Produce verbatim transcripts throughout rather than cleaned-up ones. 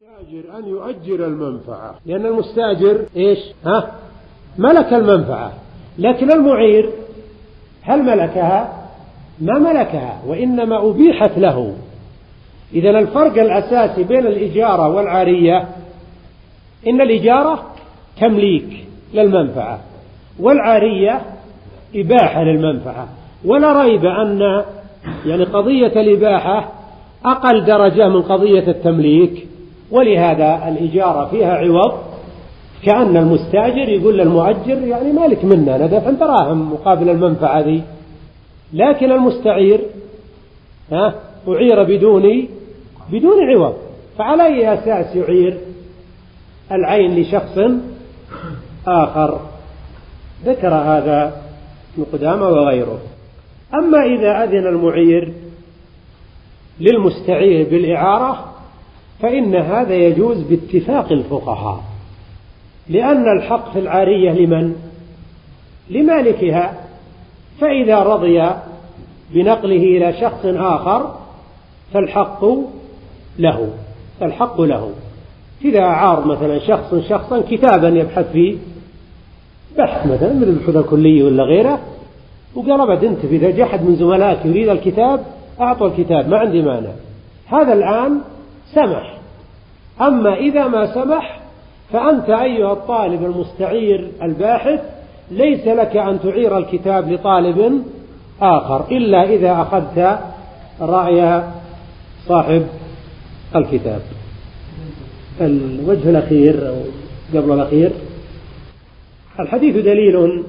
المستأجر أن يؤجر المنفعة، لأن المستأجر إيش؟ ها؟ ملك المنفعة، لكن المعير هل ملكها؟ ما ملكها، وإنما أبيحت له. إذن الفرق الأساسي بين الإجارة والعارية إن الإجارة تمليك للمنفعة، والعارية إباحة للمنفعة. ولا ريب أن يعني قضية الإباحة أقل درجة من قضية التمليك، ولهذا الإجارة فيها عوض، كأن المستأجر يقول للمؤجر يعني مالك منا ندفع دراهم مقابل المنفعة ذي، لكن المستعير ها أعير بدون بدون عوض، فعلى أي أساس يعير العين لشخص آخر؟ ذكر هذا ابن قدامة وغيره. أما إذا أذن المعير للمستعير بالإعارة فإن هذا يجوز باتفاق الفقهاء، لأن الحق في العارية لمن؟ لمالكها، فإذا رضي بنقله إلى شخص آخر فالحق له الحق له إذا أعار مثلا شخص شخصا كتابا يبحث فيه بحث مثلا من البحوث الكلية ولا غيره، وقال بعد أنت إذا جاء أحد من زملائك يريد الكتاب أعطوا الكتاب ما عندي مانع، هذا الآن سمح. أما إذا ما سمح فأنت أيها الطالب المستعير الباحث ليس لك أن تعير الكتاب لطالب آخر إلا إذا أخذت رأي صاحب الكتاب. الوجه الأخير أو قبل الأخير، الحديث دليل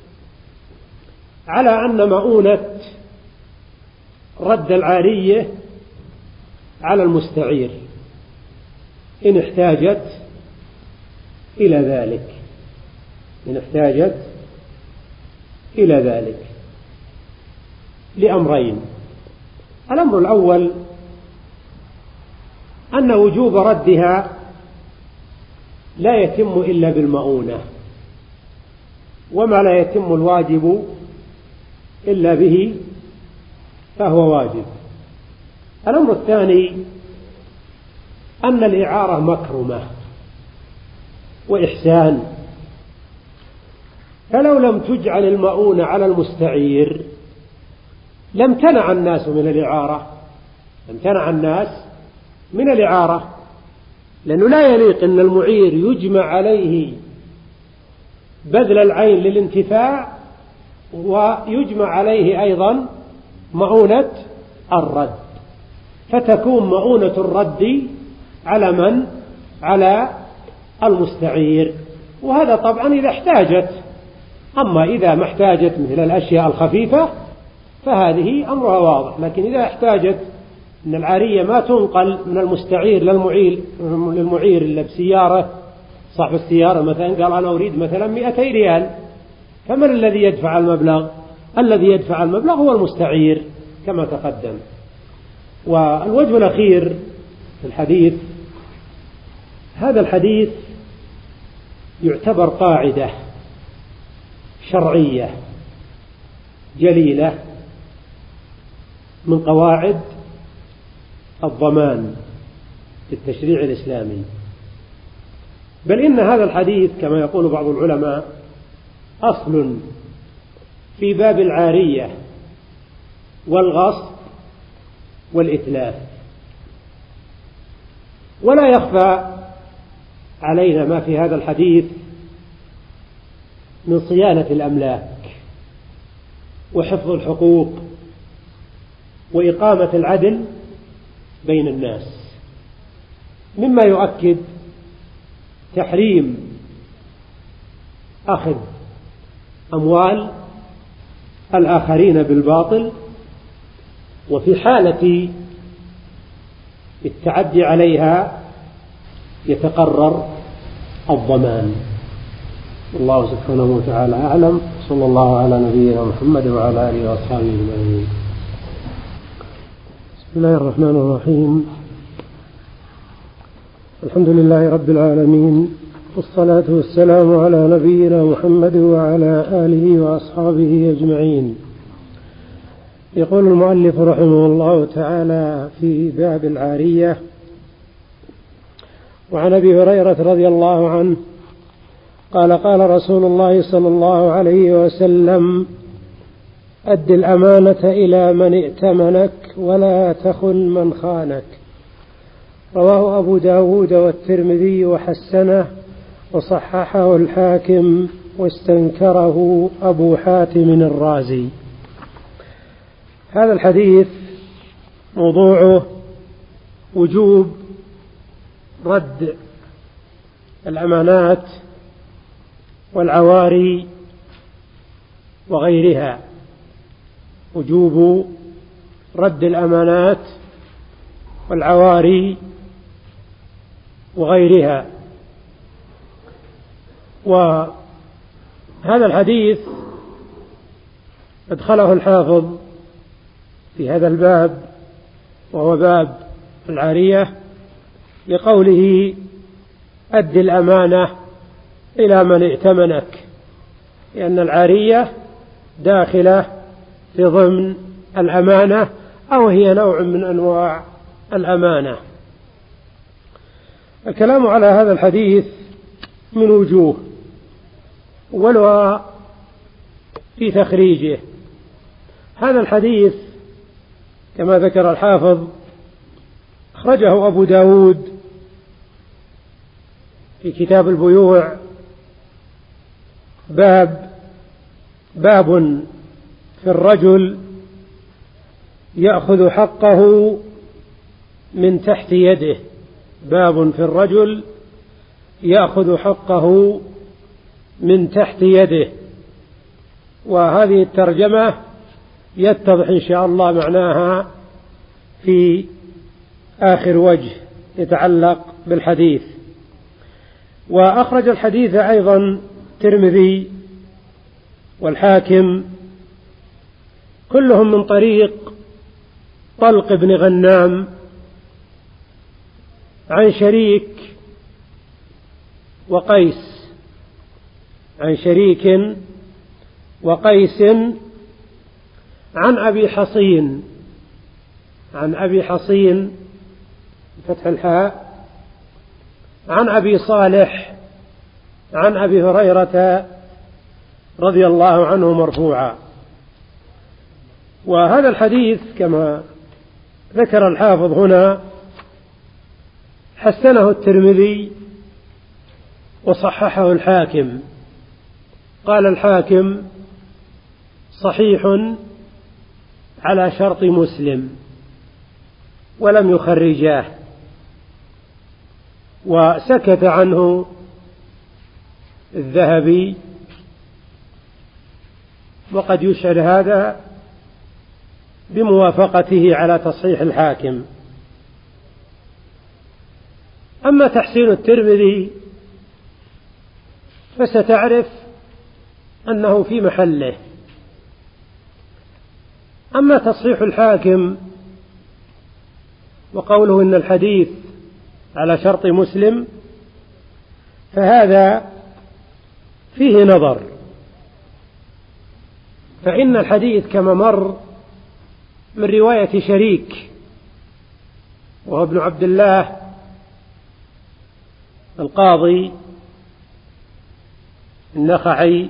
على أن مؤونة رد العارية على المستعير إن احتاجت إلى ذلك إن احتاجت إلى ذلك لأمرين. الأمر الأول أن وجوب ردها لا يتم إلا بالمؤونة، وما لا يتم الواجب إلا به فهو واجب. الأمر الثاني أن الإعارة مكرمة وإحسان، فلو لم تجعل المؤونة على المستعير لم تنع الناس من الإعارة لم تنع الناس من الإعارة لأنه لا يليق أن المعير يجمع عليه بذل العين للانتفاع ويجمع عليه أيضا مؤونة الرد، فتكون مؤونة الرد على من؟ على المستعير، وهذا طبعا إذا احتاجت. أما إذا ما احتاجت مثل الأشياء الخفيفة فهذه أمرها واضح، لكن إذا احتاجت أن العارية ما تنقل من المستعير للمعير للمعير إلا بسيارة، صاحب السيارة مثلا قال أنا أريد مثلا مئتي ريال، فمن الذي يدفع المبلغ؟ الذي يدفع المبلغ هو المستعير كما تقدم. والوجه الأخير في الحديث، هذا الحديث يعتبر قاعدة شرعية جليلة من قواعد الضمان في التشريع الإسلامي، بل إن هذا الحديث كما يقول بعض العلماء أصل في باب العارية والغصب والإتلاف. ولا يخفى علينا ما في هذا الحديث من صيانة الأملاك وحفظ الحقوق وإقامة العدل بين الناس، مما يؤكد تحريم أخذ أموال الآخرين بالباطل، وفي حالة التعدي عليها يتقرر الضمان. الله سبحانه وتعالى أعلم، صلى الله على نبينا محمد وعلى آله وأصحابه أجمعين. بسم الله الرحمن الرحيم، الحمد لله رب العالمين، والصلاة والسلام على نبينا محمد وعلى آله وأصحابه أجمعين. يقول المؤلف رحمه الله تعالى في باب العارية: وعن أبي هريرة رضي الله عنه قال قال رسول الله صلى الله عليه وسلم: أد الأمانة إلى من ائتمنك ولا تخن من خانك. رواه أبو داود والترمذي وحسنه وصححه الحاكم واستنكره أبو حاتم الرازي. هذا الحديث موضوعه وجوب رد الأمانات والعواري وغيرها، وجوب رد الأمانات والعواري وغيرها. وهذا الحديث أدخله الحافظ في هذا الباب، وهو باب العارية، لقوله: أد الأمانة إلى من ائتمنك، لأن العارية داخلة في ضمن الأمانة، أو هي نوع من أنواع الأمانة. الكلام على هذا الحديث من وجوه، أولها في تخريجه. هذا الحديث كما ذكر الحافظ أخرجه أبو داود في كتاب البيوع، باب باب في الرجل يأخذ حقه من تحت يده. باب في الرجل يأخذ حقه من تحت يده. وهذه الترجمة يتضح إن شاء الله معناها في آخر وجه يتعلق بالحديث. وأخرج الحديث أيضا الترمذي والحاكم، كلهم من طريق طلق بن غنام عن شريك وقيس عن شريك وقيس عن أبي حصين عن أبي حصين فتح الحاء عن أبي صالح عن أبي هريرة رضي الله عنه مرفوعا. وهذا الحديث كما ذكر الحافظ هنا حسنه الترمذي وصححه الحاكم. قال الحاكم: صحيح على شرط مسلم، ولم يخرجاه. وسكت عنه الذهبي، وقد يشعر هذا بموافقته على تصحيح الحاكم. أما تحسين الترمذي فستعرف أنه في محله. أما تصحيح الحاكم وقوله إن الحديث على شرط مسلم فهذا فيه نظر، فإن الحديث كما مر من رواية شريك وهو ابن عبد الله القاضي النخعي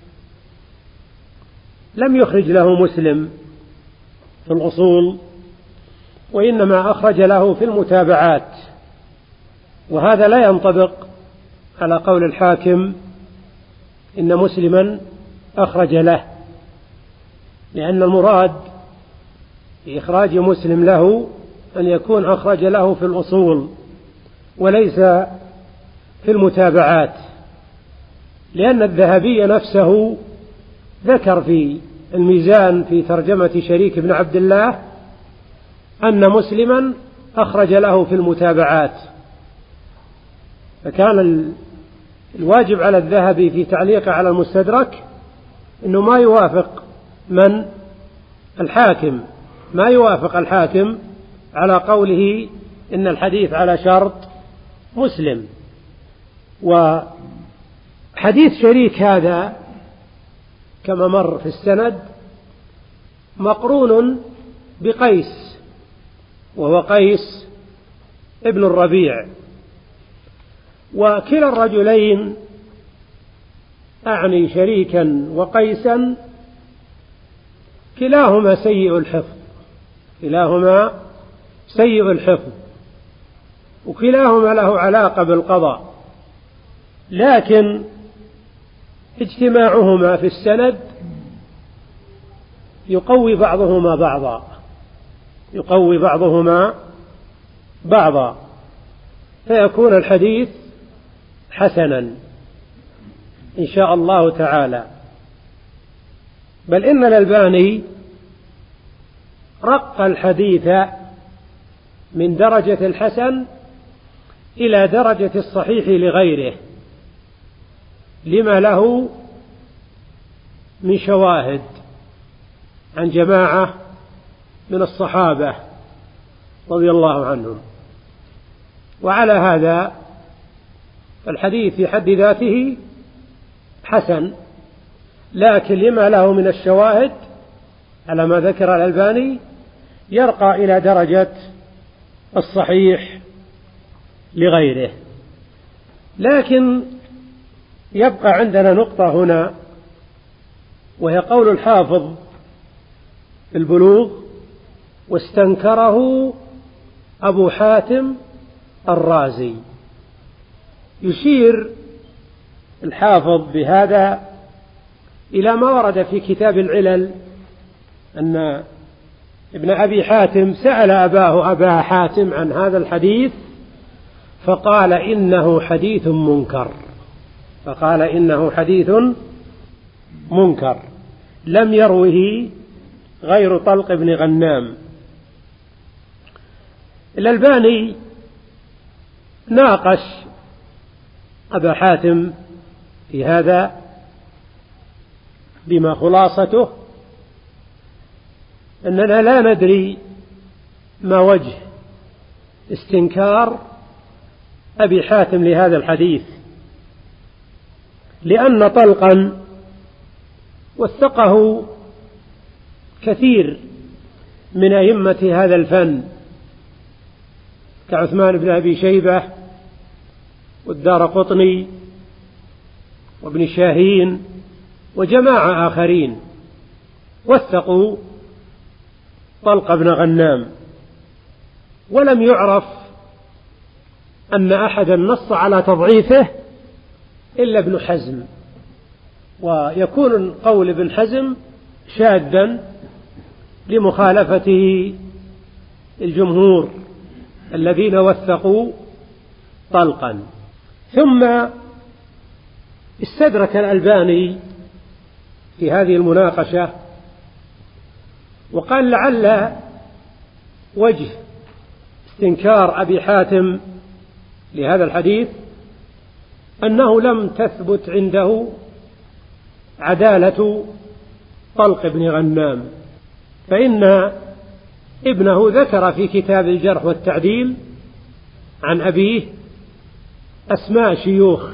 لم يخرج له مسلم في الأصول، وإنما أخرج له في المتابعات، وهذا لا ينطبق على قول الحاكم إن مسلما أخرج له، لأن المراد في إخراج مسلم له أن يكون أخرج له في الأصول وليس في المتابعات، لأن الذهبي نفسه ذكر في الميزان في ترجمة شريك بن عبد الله أن مسلما أخرج له في المتابعات، فكان الواجب على الذهبي في تعليقه على المستدرك أنه ما يوافق من الحاكم ما يوافق الحاكم على قوله إن الحديث على شرط مسلم. وحديث شريك هذا كما مر في السند مقرون بقيس، وهو قيس ابن الربيع، وكلا الرجلين أعني شريكا وقيسا كلاهما سيء الحفظ كلاهما سيء الحفظ وكلاهما له علاقة بالقضاء، لكن اجتماعهما في السند يقوي بعضهما بعضا يقوي بعضهما بعضا فيكون الحديث حسنا إن شاء الله تعالى. بل إن الألباني رق الحديث من درجة الحسن إلى درجة الصحيح لغيره لما له من شواهد عن جماعة من الصحابة رضي الله عنهم. وعلى هذا الحديث في حد ذاته حسن، لكن لما له من الشواهد على ما ذكر الألباني يرقى إلى درجة الصحيح لغيره. لكن يبقى عندنا نقطة هنا، وهي قول الحافظ في البلوغ: واستنكره أبو حاتم الرازي. يشير الحافظ بهذا إلى ما ورد في كتاب العلل أن ابن أبي حاتم سأل أباه أبا حاتم عن هذا الحديث فقال إنه حديث منكر فقال إنه حديث منكر لم يروه غير طلق بن غنام. الألباني ناقش أبا حاتم في هذا بما خلاصته أننا لا ندري ما وجه استنكار أبي حاتم لهذا الحديث، لأن طلقا وثقه كثير من أئمة هذا الفن كعثمان بن أبي شيبة والدارقطني وابن شاهين وجماعة آخرين وثقوا طلق بن غنام، ولم يعرف أن أحدا نص على تضعيفه إلا ابن حزم، ويكون قول ابن حزم شاذا لمخالفته الجمهور الذين وثقوا طلقا. ثم استدرك الألباني في هذه المناقشة وقال لعل وجه استنكار أبي حاتم لهذا الحديث أنه لم تثبت عنده عدالة طلق بن غنام، فإن ابنه ذكر في كتاب الجرح والتعديل عن أبيه أسماء شيوخ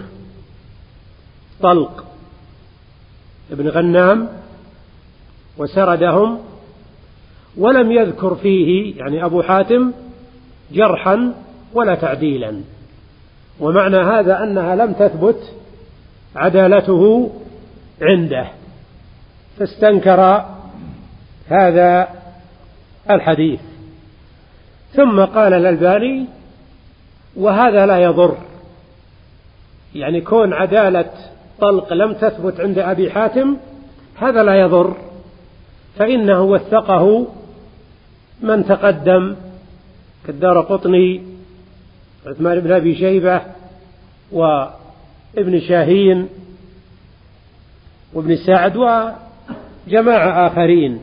طلق بن غنام وسردهم، ولم يذكر فيه يعني أبو حاتم جرحا ولا تعديلا، ومعنى هذا أنها لم تثبت عدالته عنده، فاستنكر هذا الحديث. ثم قال الألباني: وهذا لا يضر، يعني كون عدالة طلق لم تثبت عند أبي حاتم هذا لا يضر، فإنه وثقه من تقدم كالدارقطني عثمان بن أبي شيبة وابن شاهين وابن سعد وجماعة آخرين،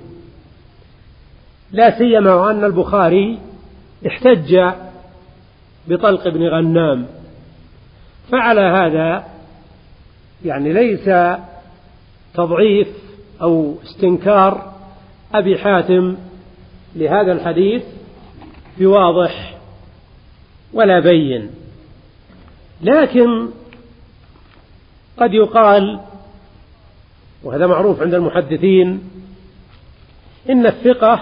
لا سيما وأن البخاري احتج بطلق بن غنام. فعلى هذا يعني ليس تضعيف أو استنكار أبي حاتم لهذا الحديث بواضح ولا بين، لكن قد يقال، وهذا معروف عند المحدثين، إن الثقة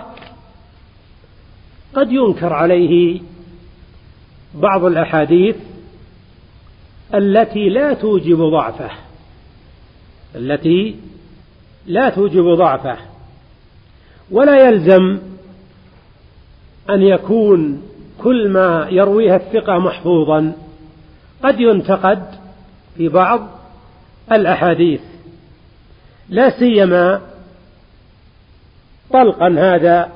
قد ينكر عليه بعض الأحاديث التي لا توجب ضعفه التي لا توجب ضعفه ولا يلزم أن يكون كل ما يرويها الثقة محفوظا، قد ينتقد في بعض الأحاديث، لا سيما طلقا هذا،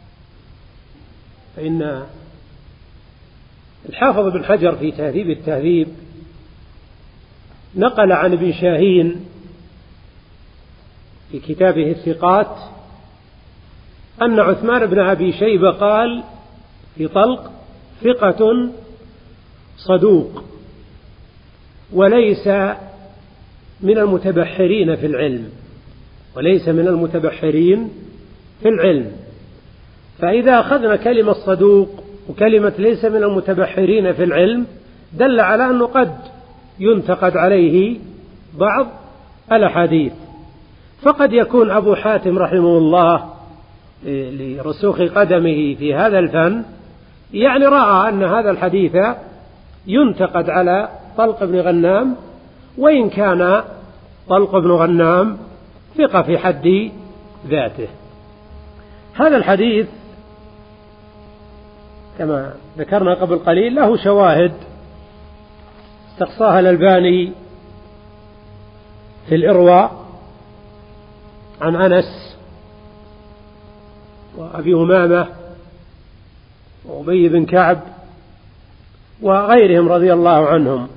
فإن الحافظ بن حجر في تهذيب التهذيب نقل عن ابن شاهين في كتابه الثقات أن عثمان بن أبي شيبة قال في طلق: ثقة صدوق وليس من المتبحرين في العلم وليس من المتبحرين في العلم. فإذا أخذنا كلمة صدوق وكلمة ليس من المتبحرين في العلم دل على أنه قد ينتقد عليه بعض الأحاديث. فقد يكون أبو حاتم رحمه الله لرسوخ قدمه في هذا الفن يعني رأى أن هذا الحديث ينتقد على طلق بن غنام، وإن كان طلق بن غنام ثقة في حد ذاته. هذا الحديث كما ذكرنا قبل قليل له شواهد استقصاها الألباني في الإرواء عن أنس وأبي أمامة وأبي بن كعب وغيرهم رضي الله عنهم.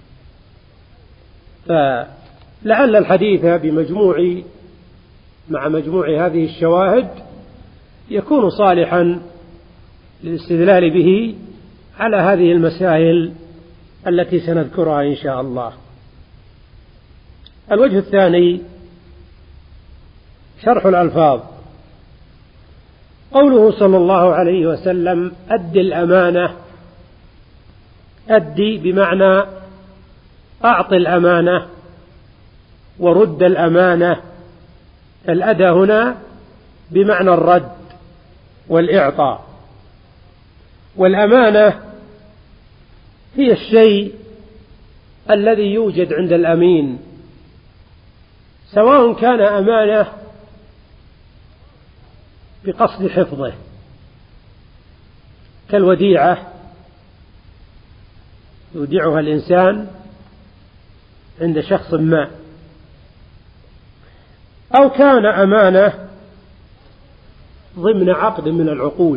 فلعل الحديث بمجموع مع مجموع هذه الشواهد يكون صالحا للاستدلال به على هذه المسائل التي سنذكرها إن شاء الله. الوجه الثاني شرح الألفاظ. قوله صلى الله عليه وسلم: أد الأمانة، أدي بمعنى أعط الأمانة ورد الأمانة. الأدى هنا بمعنى الرد والإعطاء. والأمانة هي الشيء الذي يوجد عند الأمين، سواء كان أمانة بقصد حفظه كالوديعة يودعها الإنسان عند شخص ما، أو كان أمانة ضمن عقد من العقود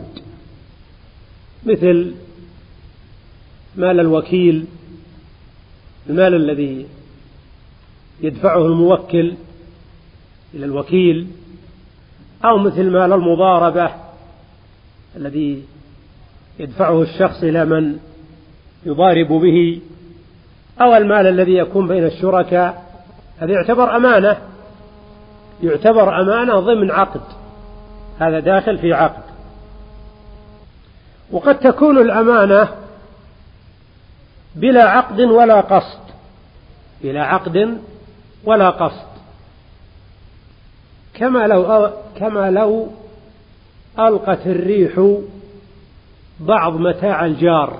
مثل مال الوكيل، المال الذي يدفعه الموكل إلى الوكيل، أو مثل مال المضاربة الذي يدفعه الشخص إلى من يضارب به، أو المال الذي يكون بين الشركاء. هذا يعتبر أمانة يعتبر أمانة ضمن عقد، هذا داخل في عقد. وقد تكون الأمانة بلا عقد ولا قصد بلا عقد ولا قصد كما لو كما لو ألقت الريح بعض متاع الجار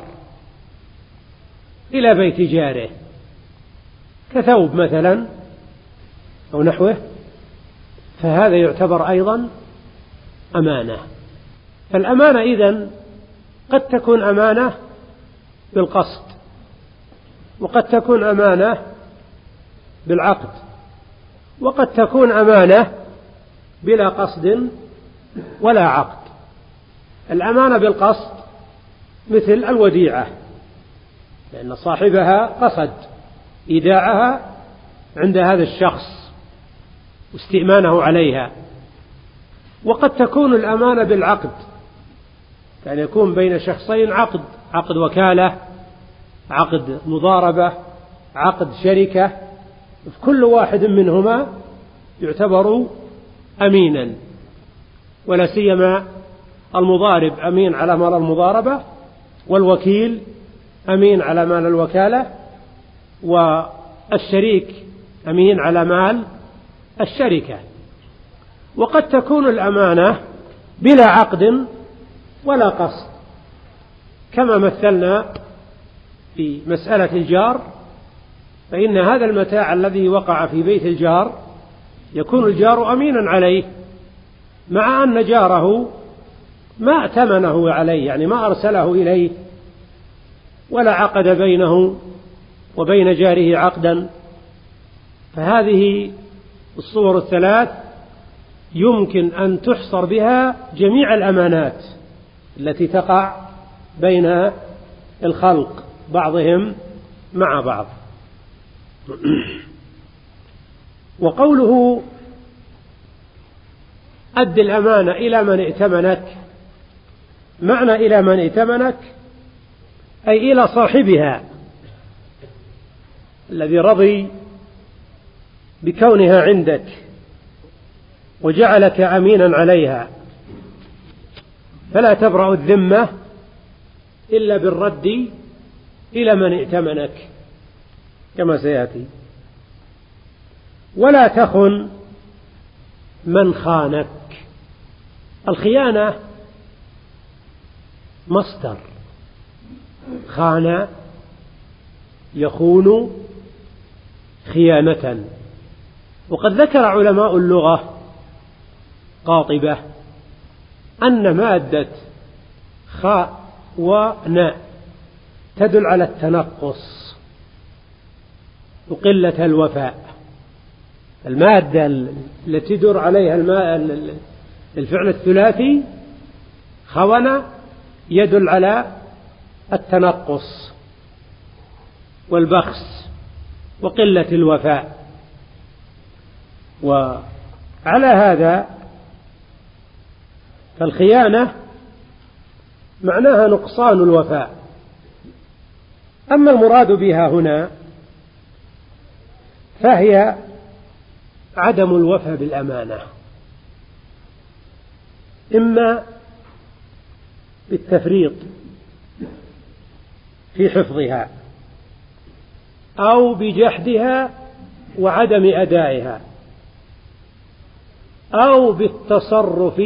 إلى بيت جاره كثوب مثلا أو نحوه، فهذا يعتبر أيضا أمانة. فالأمانة إذن قد تكون أمانة بالقصد، وقد تكون أمانة بالعقد، وقد تكون أمانة بلا قصد ولا عقد. الأمانة بالقصد مثل الوديعة، لأن صاحبها قصد إيداعها عند هذا الشخص واستئمانه عليها. وقد تكون الأمانة بالعقد، كان يكون بين شخصين عقد عقد وكالة، عقد مضاربة، عقد شركة، في كل واحد منهما يعتبر أمينا، ولا سيما المضارب أمين على مال المضاربة، والوكيل أمين على مال الوكالة، والشريك أمين على مال الشركة. وقد تكون الأمانة بلا عقد ولا قصد، كما مثلنا في مسألة الجار فإن هذا المتاع الذي وقع في بيت الجار يكون الجار أمينا عليه، مع أن جاره ما ائتمنه عليه، يعني ما أرسله إليه ولا عقد بينه وبين جاره عقدا. فهذه الصور الثلاث يمكن أن تحصر بها جميع الأمانات التي تقع بين الخلق بعضهم مع بعض. وقوله أد الأمانة إلى من ائتمنك، معنى إلى من ائتمنك أي إلى صاحبها الذي رضي بكونها عندك وجعلك أمينا عليها، فلا تبرأ الذمة إلا بالرد إلى من ائتمنك كما سيأتي. ولا تخن من خانك. الخيانة مصدر خان يخون خيانة. وقد ذكر علماء اللغة قاطبة أن مادة خاء وناء تدل على التنقص وقلة الوفاء. المادة التي تدور عليها الفعل الثلاثي خون يدل على التنقص والبخس وقلة الوفاء. وعلى هذا فالخيانة معناها نقصان الوفاء. أما المراد بها هنا فهي عدم الوفاء بالأمانة، إما بالتفريط في حفظها أو بجحدها وعدم أدائها أو بالتصرف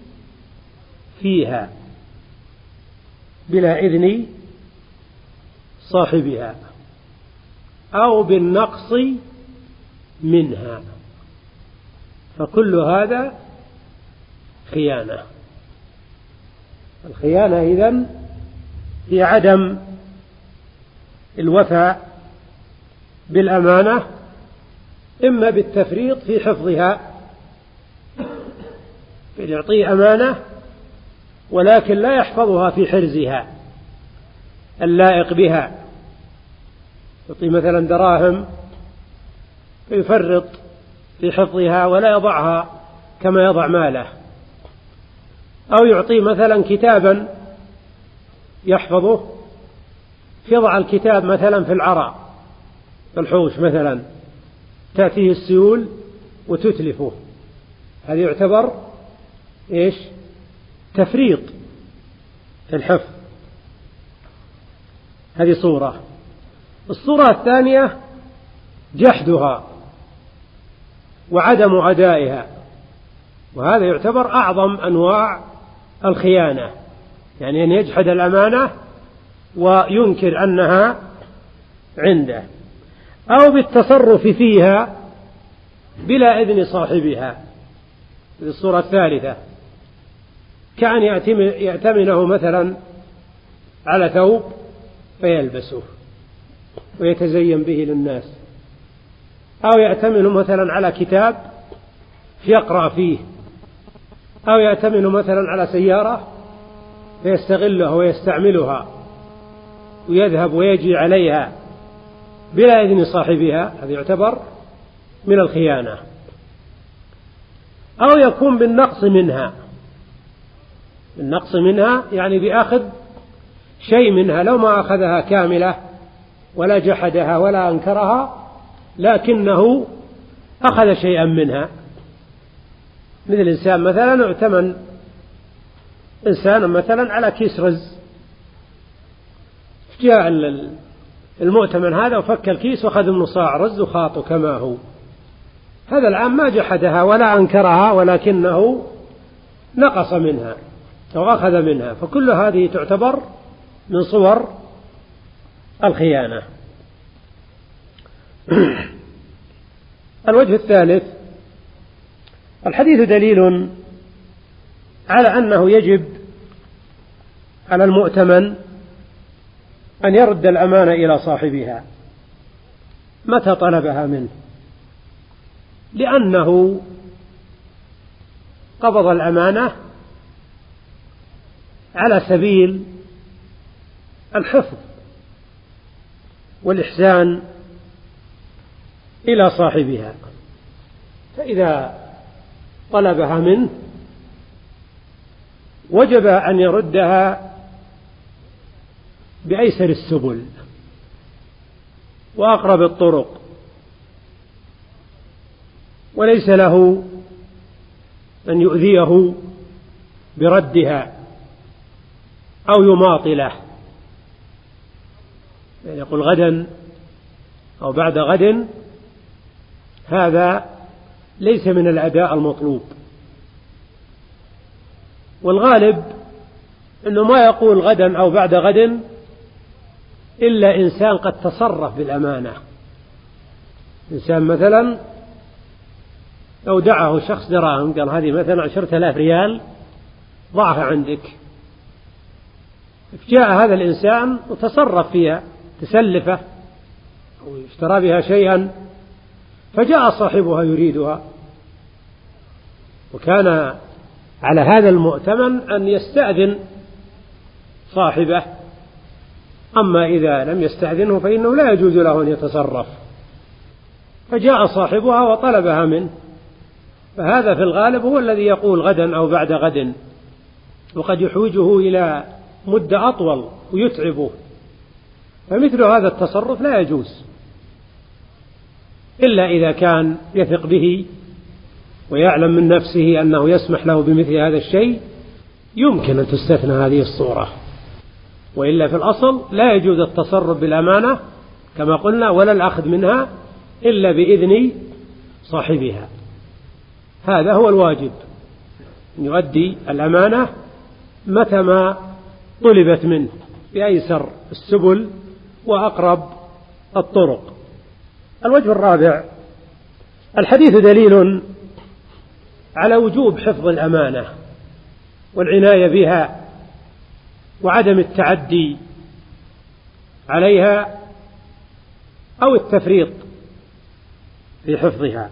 فيها بلا إذن صاحبها أو بالنقص منها، فكل هذا خيانة. الخيانة إذن هي عدم الوفاء بالأمانة، إما بالتفريط في حفظها، يعطيه أمانة ولكن لا يحفظها في حرزها اللائق بها، يعطي مثلا دراهم فيفرط في حفظها ولا يضعها كما يضع ماله، أو يعطي مثلا كتابا يحفظه يضع الكتاب مثلا في العراء في الحوش مثلا، تأتيه السيول وتتلفه، هذا يعتبر إيش؟ تفريط في الحفظ. هذه صورة. الصورة الثانية جحدها وعدم أدائها، وهذا يعتبر أعظم أنواع الخيانة، يعني أن يجحد الأمانة وينكر أنها عنده، أو بالتصرف فيها بلا إذن صاحبها. هذه الصورة الثالثة، كأن يأتمنه مثلا على ثوب فيلبسه ويتزين به للناس، أو يأتمنه مثلا على كتاب يقرأ فيه، أو يأتمنه مثلا على سيارة فيستغلها ويستعملها ويذهب ويجي عليها بلا إذن صاحبها، هذا يعتبر من الخيانة. أو يكون بالنقص منها، بالنقص منها يعني بأخذ شيء منها، لو ما أخذها كاملة ولا جحدها ولا أنكرها لكنه أخذ شيئا منها، مثل إنسان مثلا اؤتمن إنسان مثلا على كيس رز، جاء المؤتمن هذا وفك الكيس وأخذ من صاع رز وخاطه كما هو، هذا الآن ما جحدها ولا أنكرها ولكنه نقص منها أو أخذ منها، فكل هذه تعتبر من صور الخيانة. الوجه الثالث: الحديث دليل على أنه يجب على المؤتمن أن يرد الأمانة إلى صاحبها متى طلبها منه، لأنه قبض الأمانة على سبيل الحفظ والإحسان إلى صاحبها، فإذا طلبها منه وجب أن يردها بأيسر السبل وأقرب الطرق، وليس له أن يؤذيه بردها أو يماطله، يعني يقول غدا أو بعد غد، هذا ليس من الأداء المطلوب. والغالب أنه ما يقول غدا أو بعد غد إلا إنسان قد تصرف بالأمانة. إنسان مثلا أودعه شخص دراهم، قال هذه مثلا عشرة آلاف ريال ضعها عندك، جاء هذا الإنسان وتصرف فيها، تسلفه أو اشترى بها شيئا، فجاء صاحبها يريدها، وكان على هذا المؤتمن أن يستأذن صاحبه، أما إذا لم يستأذنه فإنه لا يجوز له أن يتصرف. فجاء صاحبها وطلبها منه، فهذا في الغالب هو الذي يقول غدا أو بعد غد، وقد يحوجه إلى مدة أطول ويتعبه، فمثل هذا التصرف لا يجوز إلا إذا كان يثق به ويعلم من نفسه أنه يسمح له بمثل هذا الشيء، يمكن أن تستثنى هذه الصورة، وإلا في الأصل لا يجوز التصرف بالأمانة كما قلنا، ولا الأخذ منها إلا بإذن صاحبها. هذا هو الواجب، أن يؤدي الأمانة متى ما طلبت منه بأيسر السبل وأقرب الطرق. الوجه الرابع: الحديث دليل على وجوب حفظ الأمانة والعناية بها وعدم التعدي عليها أو التفريط في حفظها.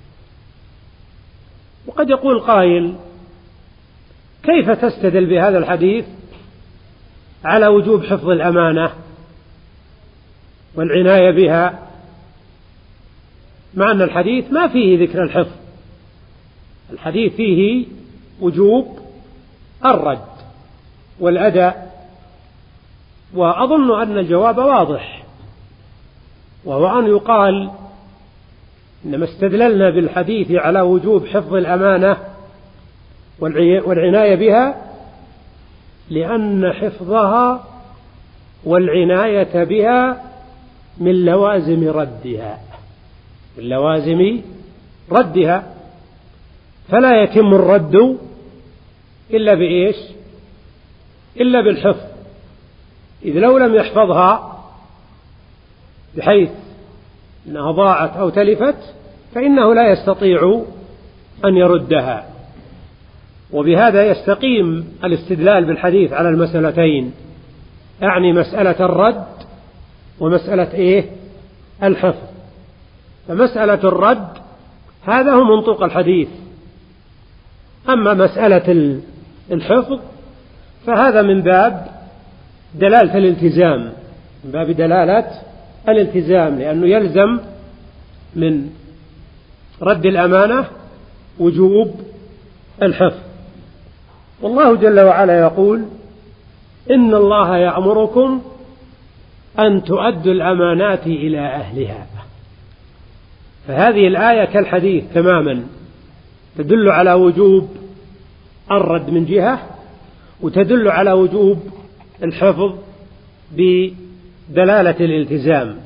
وقد يقول قائل: كيف تستدل بهذا الحديث على وجوب حفظ الأمانة والعناية بها مع أن الحديث ما فيه ذكر الحفظ؟ الحديث فيه وجوب الرد والأداء، وأظن أن الجواب واضح، وهو أن يقال إنما استدللنا بالحديث على وجوب حفظ الأمانة والعناية بها لأن حفظها والعناية بها من لوازم ردها من لوازم ردها فلا يتم الرد إلا بإيش؟ إلا بالحفظ، إذ لو لم يحفظها بحيث أنها ضاعت أو تلفت فإنه لا يستطيع أن يردها. وبهذا يستقيم الاستدلال بالحديث على المسألتين، أعني مسألة الرد ومسألة إيه؟ الحفظ. فمسألة الرد هذا هو منطوق الحديث، أما مسألة الحفظ فهذا من باب دلالة الالتزام، من باب دلالة الالتزام، لأنه يلزم من رد الأمانة وجوب الحفظ. والله جل وعلا يقول: إن الله يأمركم أن تؤدوا الأمانات إلى أهلها. فهذه الآية كالحديث تماما، تدل على وجوب الرد من جهة، وتدل على وجوب الحفظ بدلالة الالتزام.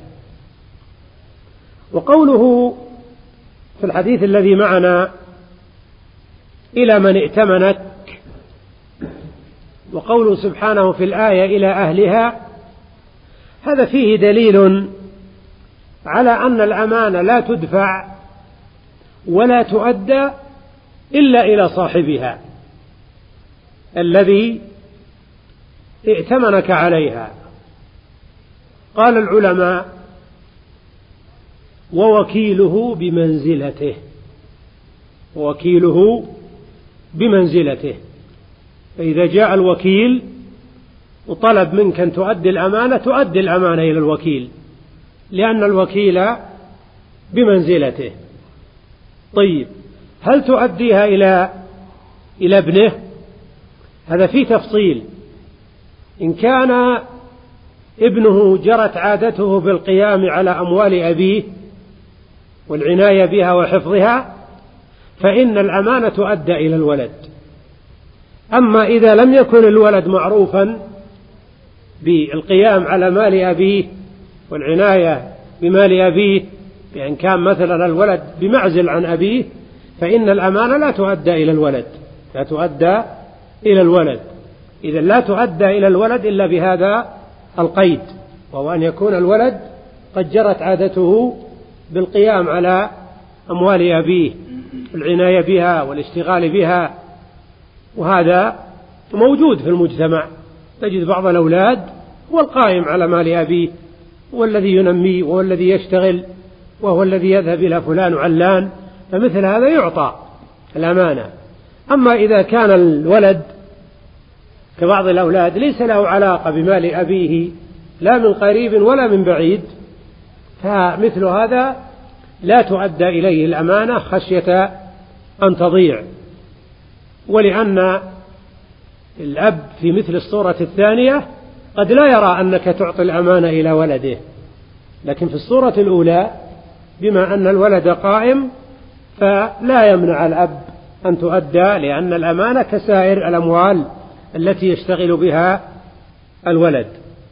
وقوله في الحديث الذي معنا: إلى من ائتمنك، وقوله سبحانه في الآية: إلى أهلها، هذا فيه دليل على أن الأمانة لا تدفع ولا تؤدى إلا إلى صاحبها الذي ائتمنك عليها. قال العلماء: ووكيله بمنزلته، ووكيله بمنزلته. فإذا جاء الوكيل وطلب منك أن تؤدي الأمانة، تؤدي الأمانة إلى الوكيل، لأن الوكيل بمنزلته. طيب، هل تؤديها إلى إلى ابنه؟ هذا فيه تفصيل. إن كان ابنه جرت عادته بالقيام على أموال أبيه والعناية بها وحفظها، فإن الأمانة تؤدى إلى الولد. أما إذا لم يكن الولد معروفا بالقيام على مال أبيه والعناية بمال أبيه، بأن كان مثلا الولد بمعزل عن أبيه، فإن الأمانة لا تؤدى إلى الولد، لا تؤدى إلى الولد. إذا لا تؤدى إلى الولد إلا بهذا القيد، وهو أن يكون الولد قد جرت عادته بالقيام على أموال أبيه والعناية بها والاشتغال بها. وهذا موجود في المجتمع، تجد بعض الأولاد هو القائم على مال أبيه، هو الذي ينميه وهو الذي يشتغل وهو الذي يذهب إلى فلان وعلان، فمثل هذا يعطى الأمانة. أما إذا كان الولد كبعض الأولاد ليس له علاقة بمال أبيه لا من قريب ولا من بعيد، فمثل هذا لا تؤدى إليه الأمانة خشية أن تضيع. ولأن الأب في مثل الصورة الثانية قد لا يرى أنك تعطي الأمانة إلى ولده، لكن في الصورة الأولى بما أن الولد قائم فلا يمنع الأب أن تؤدى، لأن الأمانة كسائر الأموال التي يشتغل بها الولد.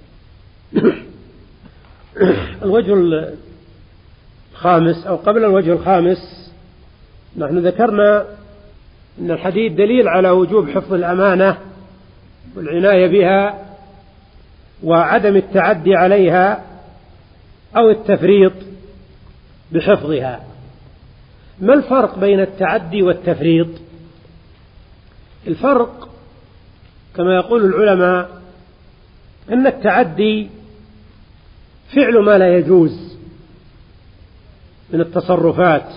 الوجه الخامس أو قبل الوجه الخامس، نحن ذكرنا أن الحديث دليل على وجوب حفظ الأمانة والعناية بها وعدم التعدي عليها أو التفريط بحفظها. ما الفرق بين التعدي والتفريط؟ الفرق كما يقول العلماء أن التعدي فعل ما لا يجوز من التصرفات،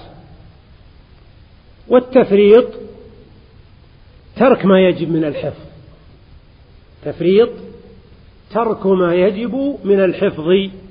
والتفريط ترك ما يجب من الحفظ. تفريط ترك ما يجب من الحفظ،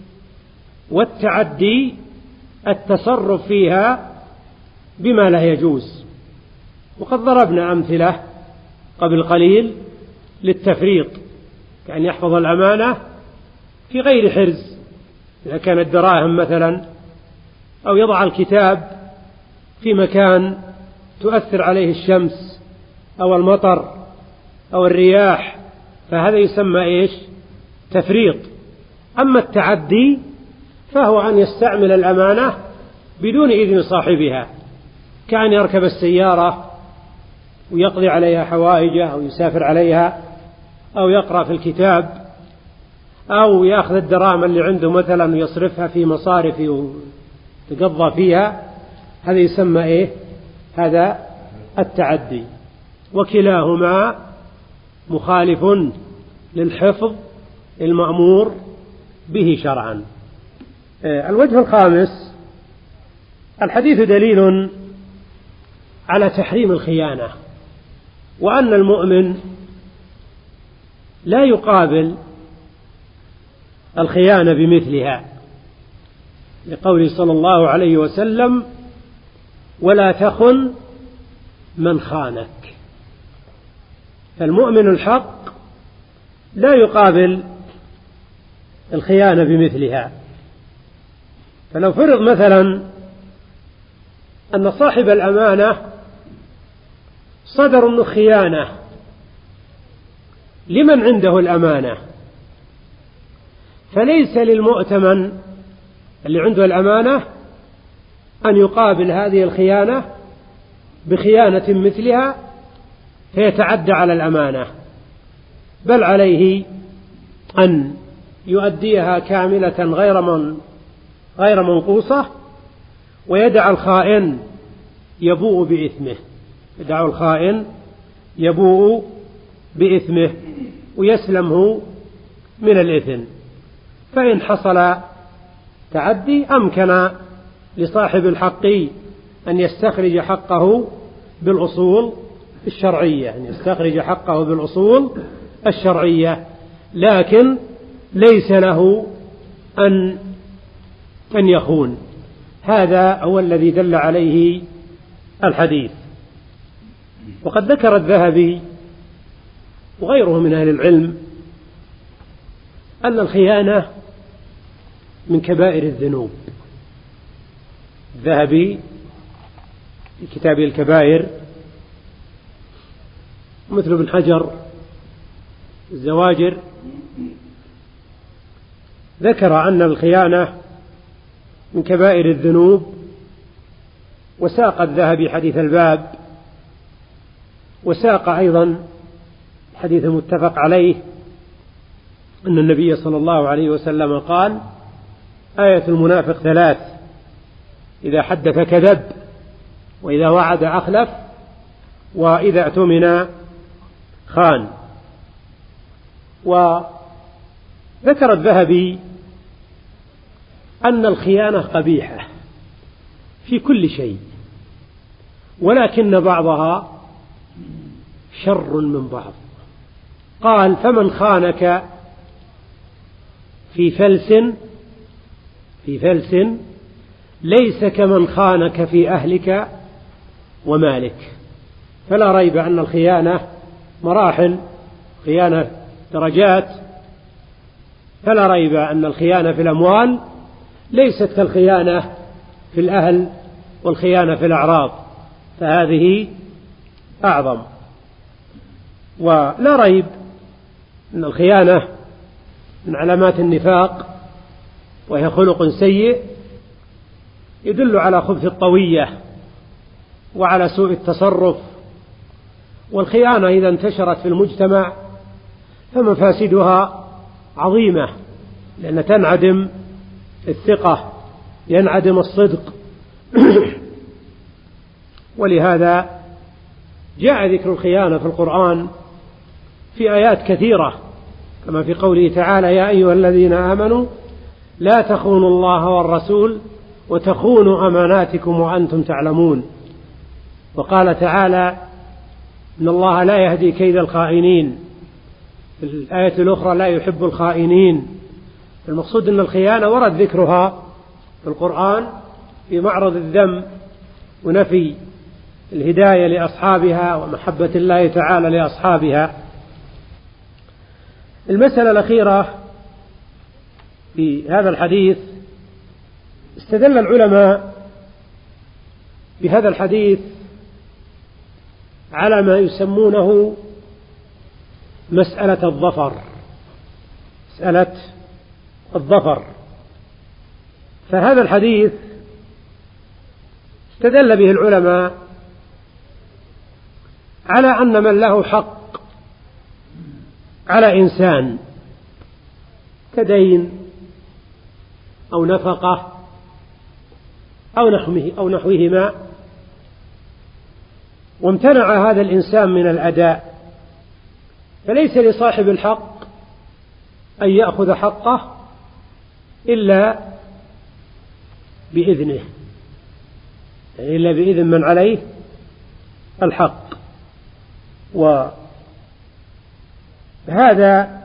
والتعدي التصرف فيها بما لا يجوز. وقد ضربنا أمثلة قبل قليل للتفريط، كأن يحفظ الأمانة في غير حرز إذا كانت دراهم مثلا، أو يضع الكتاب في مكان تؤثر عليه الشمس أو المطر أو الرياح، فهذا يسمى إيش؟ تفريط. أما التعدي فهو أن يستعمل الأمانة بدون إذن صاحبها، كأن يركب السيارة ويقضي عليها حوائجه أو يسافر عليها أو يقرأ في الكتاب أو يأخذ الدراهم اللي عنده مثلا ويصرفها في مصارف ويتقضى فيها، هذا يسمى إيه؟ هذا التعدي. وكلاهما مخالف للحفظ المأمور به شرعا. الوجه الخامس، الحديث دليل على تحريم الخيانة، وأن المؤمن لا يقابل الخيانة بمثلها، لقوله صلى الله عليه وسلم: ولا تخن من خانك. فالمؤمن الحق لا يقابل الخيانة بمثلها. فلو فرض مثلا أن صاحب الأمانة صدر منه خيانة لمن عنده الأمانة، فليس للمؤتمن اللي عنده الأمانة أن يقابل هذه الخيانة بخيانة مثلها فيتعدى على الأمانة، بل عليه أن يؤديها كاملة غير من غير منقوصة، ويدع الخائن يبوء بإثمه، يدع الخائن يبوء بإثمه ويسلمه من الإثم. فإن حصل تعدي أمكن لصاحب الحق أن يستخرج حقه بالأصول الشرعية، أن يستخرج حقه بالأصول الشرعية، لكن ليس له أن أن يخون. هذا هو الذي دل عليه الحديث. وقد ذكر الذهبي وغيره من أهل العلم أن الخيانة من كبائر الذنوب. الذهبي في كتابه الكبائر، مثل ابن حجر الزواجر، ذكر أن الخيانة من كبائر الذنوب، وساق الذهبي حديث الباب، وساق أيضا حديث متفق عليه أن النبي صلى الله عليه وسلم قال: آية المنافق ثلاث: إذا حدث كذب، وإذا وعد أخلف، وإذا اؤتمن خان. وذكر الذهبي أن الخيانة قبيحة في كل شيء، ولكن بعضها شر من بعض. قال: فمن خانك في فلس في فلس ليس كمن خانك في أهلك ومالك. فلا ريب أن الخيانة مراحل، خيانة درجات. فلا ريب أن الخيانة في الأموال ليست كالخيانة في الأهل والخيانة في الأعراض، فهذه أعظم. ولا ريب أن الخيانة من علامات النفاق، وهي خلق سيء يدل على خبث الطوية وعلى سوء التصرف. والخيانة إذا انتشرت في المجتمع فمفاسدها عظيمة، لأن تنعدم الثقة، ينعدم الصدق. ولهذا جاء ذكر الخيانة في القرآن في آيات كثيرة، كما في قوله تعالى: يا أيها الذين آمنوا لا تخونوا الله والرسول وتخونوا أماناتكم وأنتم تعلمون. وقال تعالى: إن الله لا يهدي كيد الخائنين. في الآية الأخرى: لا يحب الخائنين. المقصود أن الخيانة ورد ذكرها في القرآن في معرض الذم ونفي الهداية لأصحابها ومحبة الله تعالى لأصحابها. المسألة الأخيرة في هذا الحديث: استدل العلماء بهذا الحديث على ما يسمونه مسألة الظفر، مسألة الظفر. فهذا الحديث استدل به العلماء على أن من له حق على إنسان كدين أو نفقة أو نحوه أو نحوهما، وامتنع هذا الإنسان من الأداء، فليس لصاحب الحق أن يأخذ حقه إلا بإذنه، يعني إلا بإذن من عليه الحق. وهذا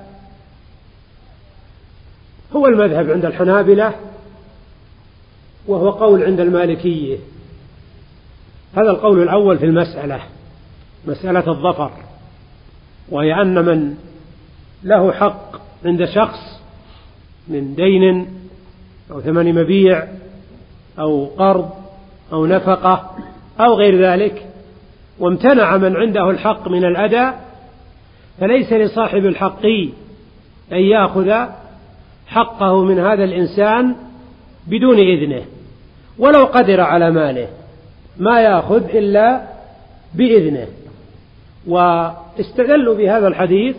هو المذهب عند الحنابلة، وهو قول عند المالكية. هذا القول الأول في المسألة، مسألة الظفر، وهي أن من له حق عند شخص من دين أو ثمن مبيع أو قرض أو نفقة أو غير ذلك، وامتنع من عنده الحق من الأداء، فليس لصاحب الحق أن يأخذ حقه من هذا الإنسان بدون إذنه، ولو قدر على ماله ما يأخذ إلا بإذنه. واستدلوا بهذا الحديث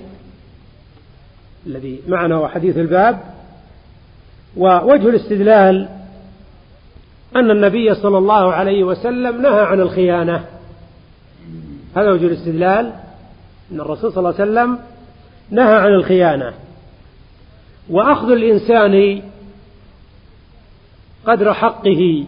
الذي معنا وحديث الباب. ووجه الاستدلال أن النبي صلى الله عليه وسلم نهى عن الخيانة. هذا وجه الاستدلال، أن الرسول صلى الله عليه وسلم نهى عن الخيانة. وأخذ الإنسان قدر حقه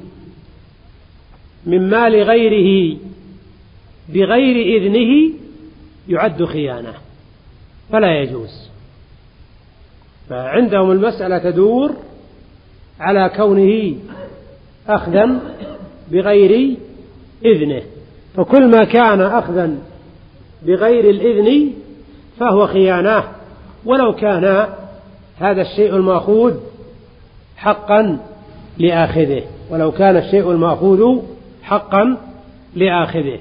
من مال غيره بغير إذنه يعد خيانة، فلا يجوز. فعندهم المسألة تدور على كونه أخذا بغير إذنه، فكل ما كان أخذا بغير الإذن فهو خيانة، ولو كان هذا الشيء المأخوذ حقا لآخذه، ولو كان الشيء المأخوذ حقا لآخذه.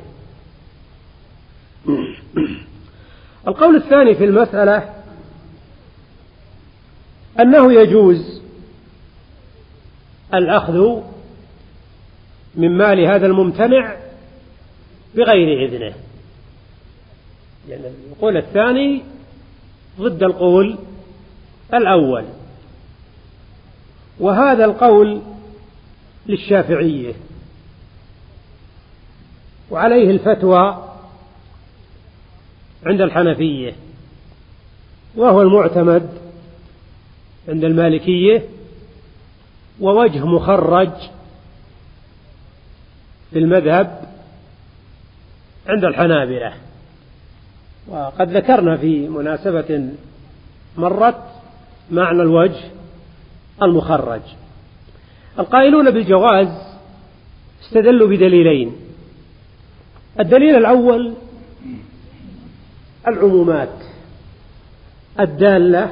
القول الثاني في المسألة أنه يجوز الأخذ من مال هذا الممتنع بغير إذنه، يعني القول الثاني ضد القول الأول، وهذا القول للشافعية، وعليه الفتوى عند الحنفية، وهو المعتمد عند المالكية، ووجه مخرج في المذهب عند الحنابلة. وقد ذكرنا في مناسبة مرت معنى الوجه المخرج. القائلون بالجواز استدلوا بدليلين. الدليل الأول العمومات الدالة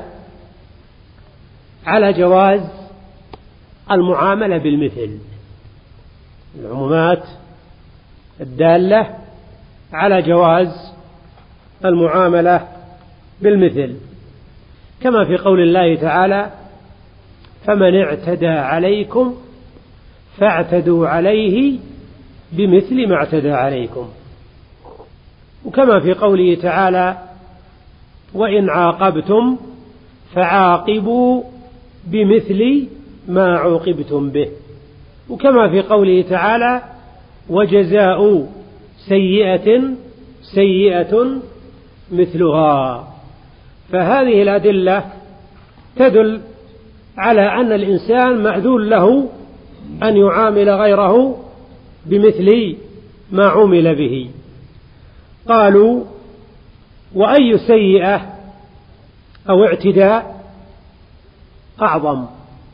على جواز المعاملة بالمثل، العمومات الدالة على جواز المعاملة بالمثل، كما في قول الله تعالى: فمن اعتدى عليكم فاعتدوا عليه بمثل ما اعتدى عليكم، وكما في قوله تعالى: وإن عاقبتم فعاقبوا بمثل ما عوقبتم به، وكما في قوله تعالى: وجزاء سيئة سيئة مثلها. فهذه الأدلة تدل على أن الإنسان مأذون له أن يعامل غيره بمثل ما عمل به. قالوا: وأي سيئة أو اعتداء أعظم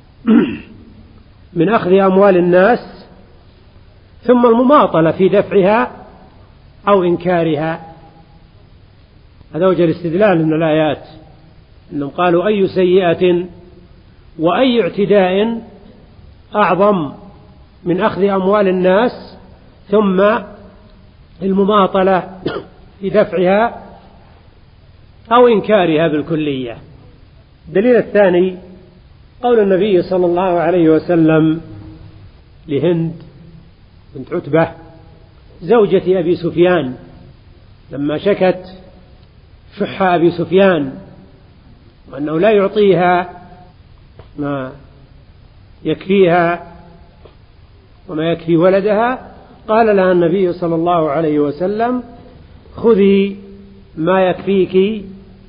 من أخذ أموال الناس ثم المماطلة في دفعها أو إنكارها؟ هذا وجه الاستدلال من الآيات، أنهم قالوا: أي سيئة وأي اعتداء أعظم من أخذ أموال الناس ثم المماطلة في دفعها أو إنكارها بالكلية. الدليل الثاني قول النبي صلى الله عليه وسلم لهند بنت عتبة زوجة أبي سفيان لما شكت شح أبي سفيان وأنه لا يعطيها ما يكفيها وما يكفي ولدها، قال لها النبي صلى الله عليه وسلم: خذي ما يكفيك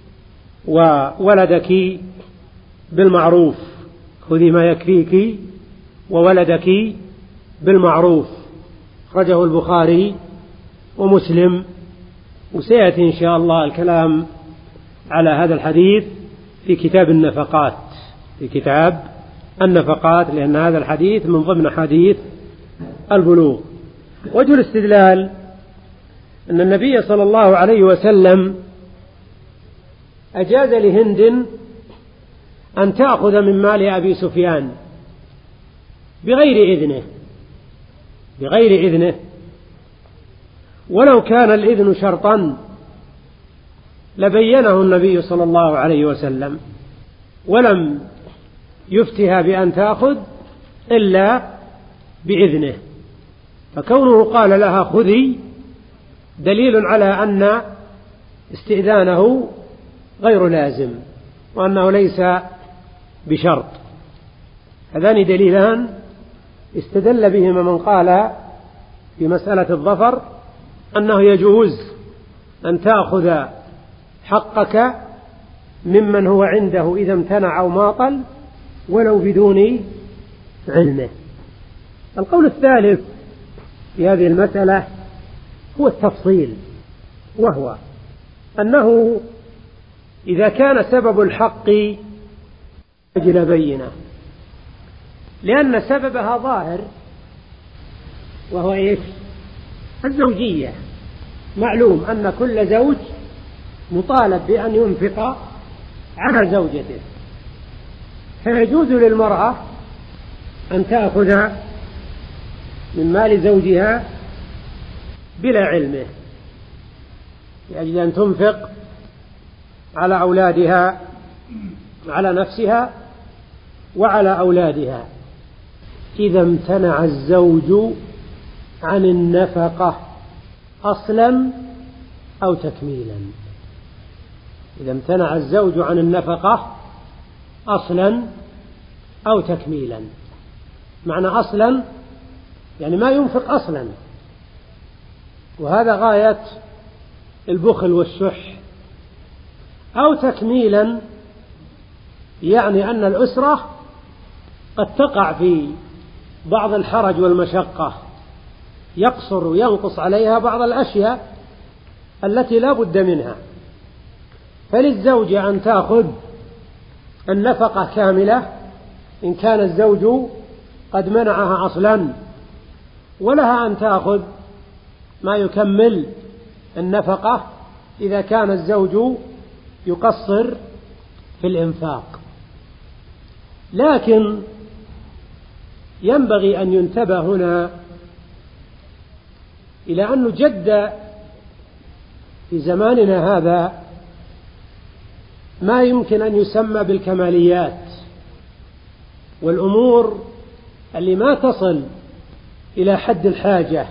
وولدك بالمعروف، خذي ما يكفيك وولدك بالمعروف. أخرجه البخاري ومسلم، وسيأتي إن شاء الله الكلام على هذا الحديث في كتاب النفقات، في كتاب النفقات، لأن هذا الحديث من ضمن حديث البلوغ. وجه الاستدلال أن النبي صلى الله عليه وسلم أجاز لهند أن تأخذ من مال أبي سفيان بغير إذنه، بغير إذنه، ولو كان الإذن شرطا لبينه النبي صلى الله عليه وسلم، ولم يفتها بأن تأخذ إلا بإذنه. فكونه قال لها خذي دليل على أن استئذانه غير لازم وأنه ليس بشرط. هذان دليلان استدل بهما من قال في مسألة الظفر أنه يجوز أن تأخذ حقك ممن هو عنده إذا امتنع أو ماطل ولو بدون علمه. القول الثالث في هذه المسألة هو التفصيل، وهو أنه إذا كان سبب الحق أجل بينه، لأن سببها ظاهر وهو إيش؟ الزوجية. معلوم أن كل زوج مطالب بأن ينفق على زوجته، فيجوز للمرأة أن تأخذ من مال زوجها بلا علمه لأجل أن تنفق على أولادها، على نفسها وعلى أولادها، إذا امتنع الزوج عن النفقة أصلا أو تكميلا. إذا امتنع الزوج عن النفقة أصلا أو تكميلا. معنى أصلا يعني ما ينفق أصلا، وهذا غاية البخل والشح. أو تكميلا يعني أن الأسرة قد تقع في بعض الحرج والمشقة، يقصر وينقص عليها بعض الأشياء التي لا بد منها، فللزوجة أن تأخذ النفقة كاملة إن كان الزوج قد منعها أصلا، ولها أن تأخذ ما يكمل النفقة إذا كان الزوج يقصر في الإنفاق. لكن ينبغي أن ينتبه هنا إلى أن جد في زماننا هذا ما يمكن أن يسمى بالكماليات والأمور اللي ما تصل إلى حد الحاجة.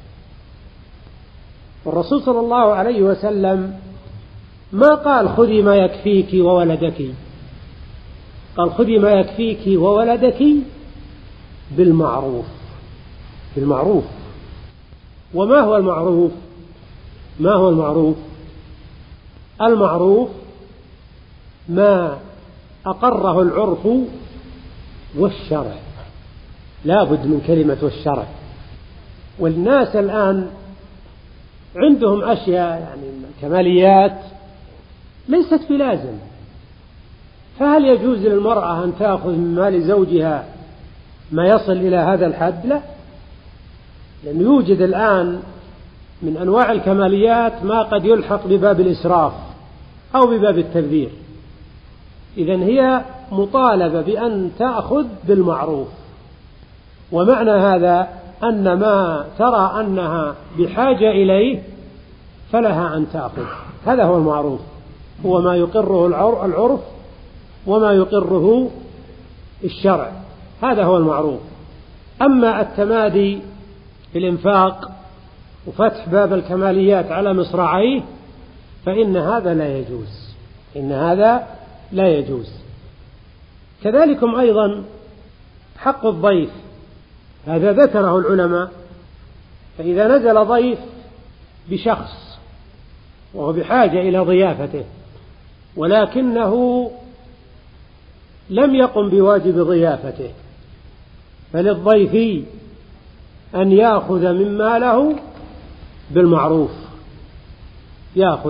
والرسول صلى الله عليه وسلم ما قال خذي ما يكفيك وولدك، قال خذي ما يكفيك وولدك بالمعروف. بالمعروف. وما هو المعروف؟ ما هو المعروف؟ المعروف ما أقره العرف والشرع، لا بد من كلمة والشرع. والناس الآن عندهم أشياء يعني كماليات ليست بلازم، فهل يجوز للمرأة أن تأخذ من مال زوجها ما يصل إلى هذا الحد؟ لا، لأنه يوجد الآن من أنواع الكماليات ما قد يلحق بباب الإسراف أو بباب التبذير. إذن هي مطالبة بأن تأخذ بالمعروف. ومعنى هذا أن ما ترى أنها بحاجة إليه فلها أن تأخذ، هذا هو المعروف، هو ما يقره العرف وما يقره الشرع، هذا هو المعروف. أما التمادي في الإنفاق وفتح باب الكماليات على مصراعيه فإن هذا لا يجوز، إن هذا لا يجوز. كذلكم أيضا حق الضيف، هذا ذكره العلماء. فإذا نزل ضيف بشخص وهو بحاجة إلى ضيافته ولكنه لم يقم بواجب ضيافته، فللضيف أن يأخذ من ماله بالمعروف، يأخذ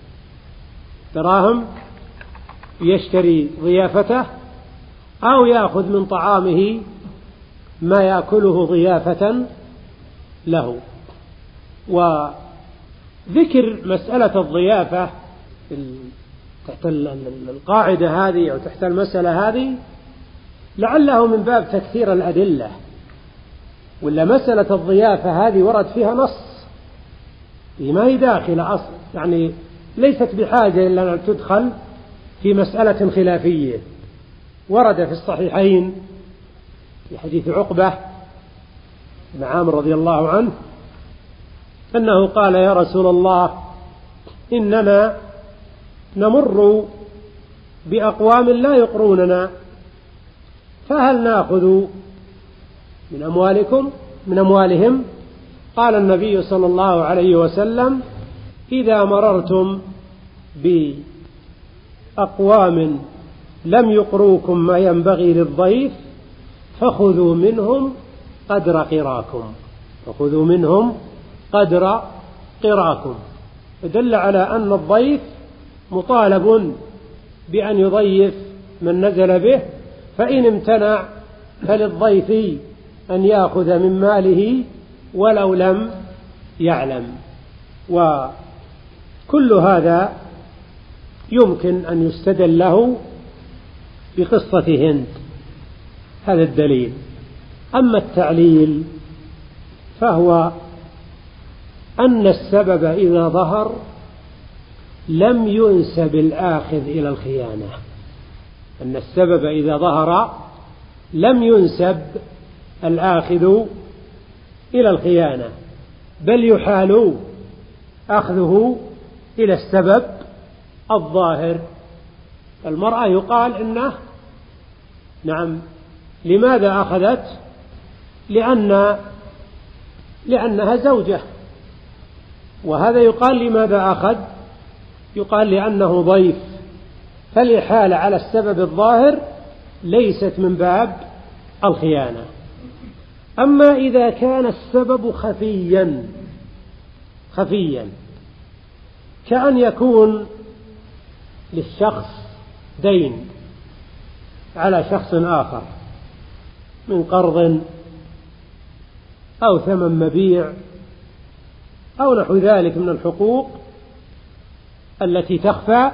دراهم يشتري ضيافته أو يأخذ من طعامه ما يأكله ضيافة له. وذكر مسألة الضيافة تحت القاعدة هذه أو تحت المسألة هذه لعله من باب تكثير الأدلة، ولا مسألة الضيافة هذه ورد فيها نص ما هي داخلة أصل، يعني ليست بحاجة إلا أن تدخل في مسألة خلافية. ورد في الصحيحين في حديث عقبة بن عامر رضي الله عنه أنه قال يا رسول الله إننا نمر بأقوام لا يقروننا، فهل نأخذ من أموالكم من أموالهم. قال النبي صلى الله عليه وسلم: إذا مررتم بأقوام لم يقروكم ما ينبغي للضيف فخذوا منهم قدر قراكم فخذوا منهم قدر قراكم. فدل على أن الضيف مطالب بأن يضيف من نزل به، فإن امتنع فللضيف أن يأخذ من ماله ولو لم يعلم. وكل هذا يمكن أن يستدل له بقصة هند، هذا الدليل. أما التعليل فهو أن السبب إذا ظهر لم ينسب الآخذ إلى الخيانة أن السبب إذا ظهر لم ينسب الآخذ إلى الخيانة، بل يحال أخذه إلى السبب الظاهر. المرأة يقال إنه نعم لماذا أخذت؟ لأن لأنها زوجة، وهذا يقال لماذا أخذ؟ يقال لأنه ضيف. فالإحالة على السبب الظاهر ليست من باب الخيانة. أما إذا كان السبب خفيا خفيا كأن يكون للشخص دين على شخص آخر من قرض أو ثمن مبيع أو نحو ذلك من الحقوق التي تخفى،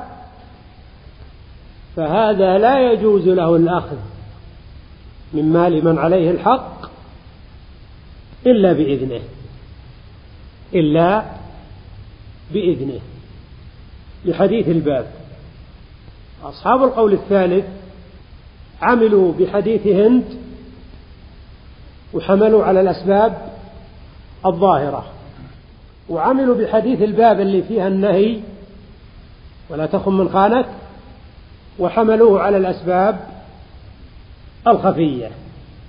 فهذا لا يجوز له الأخذ من مال من عليه الحق إلا بإذنه إلا بإذنه لحديث الباب. أصحاب القول الثالث عملوا بحديث هند وحملوا على الأسباب الظاهرة، وعملوا بحديث الباب اللي فيها النهي ولا تخن من خانك وحملوه على الأسباب الخفية.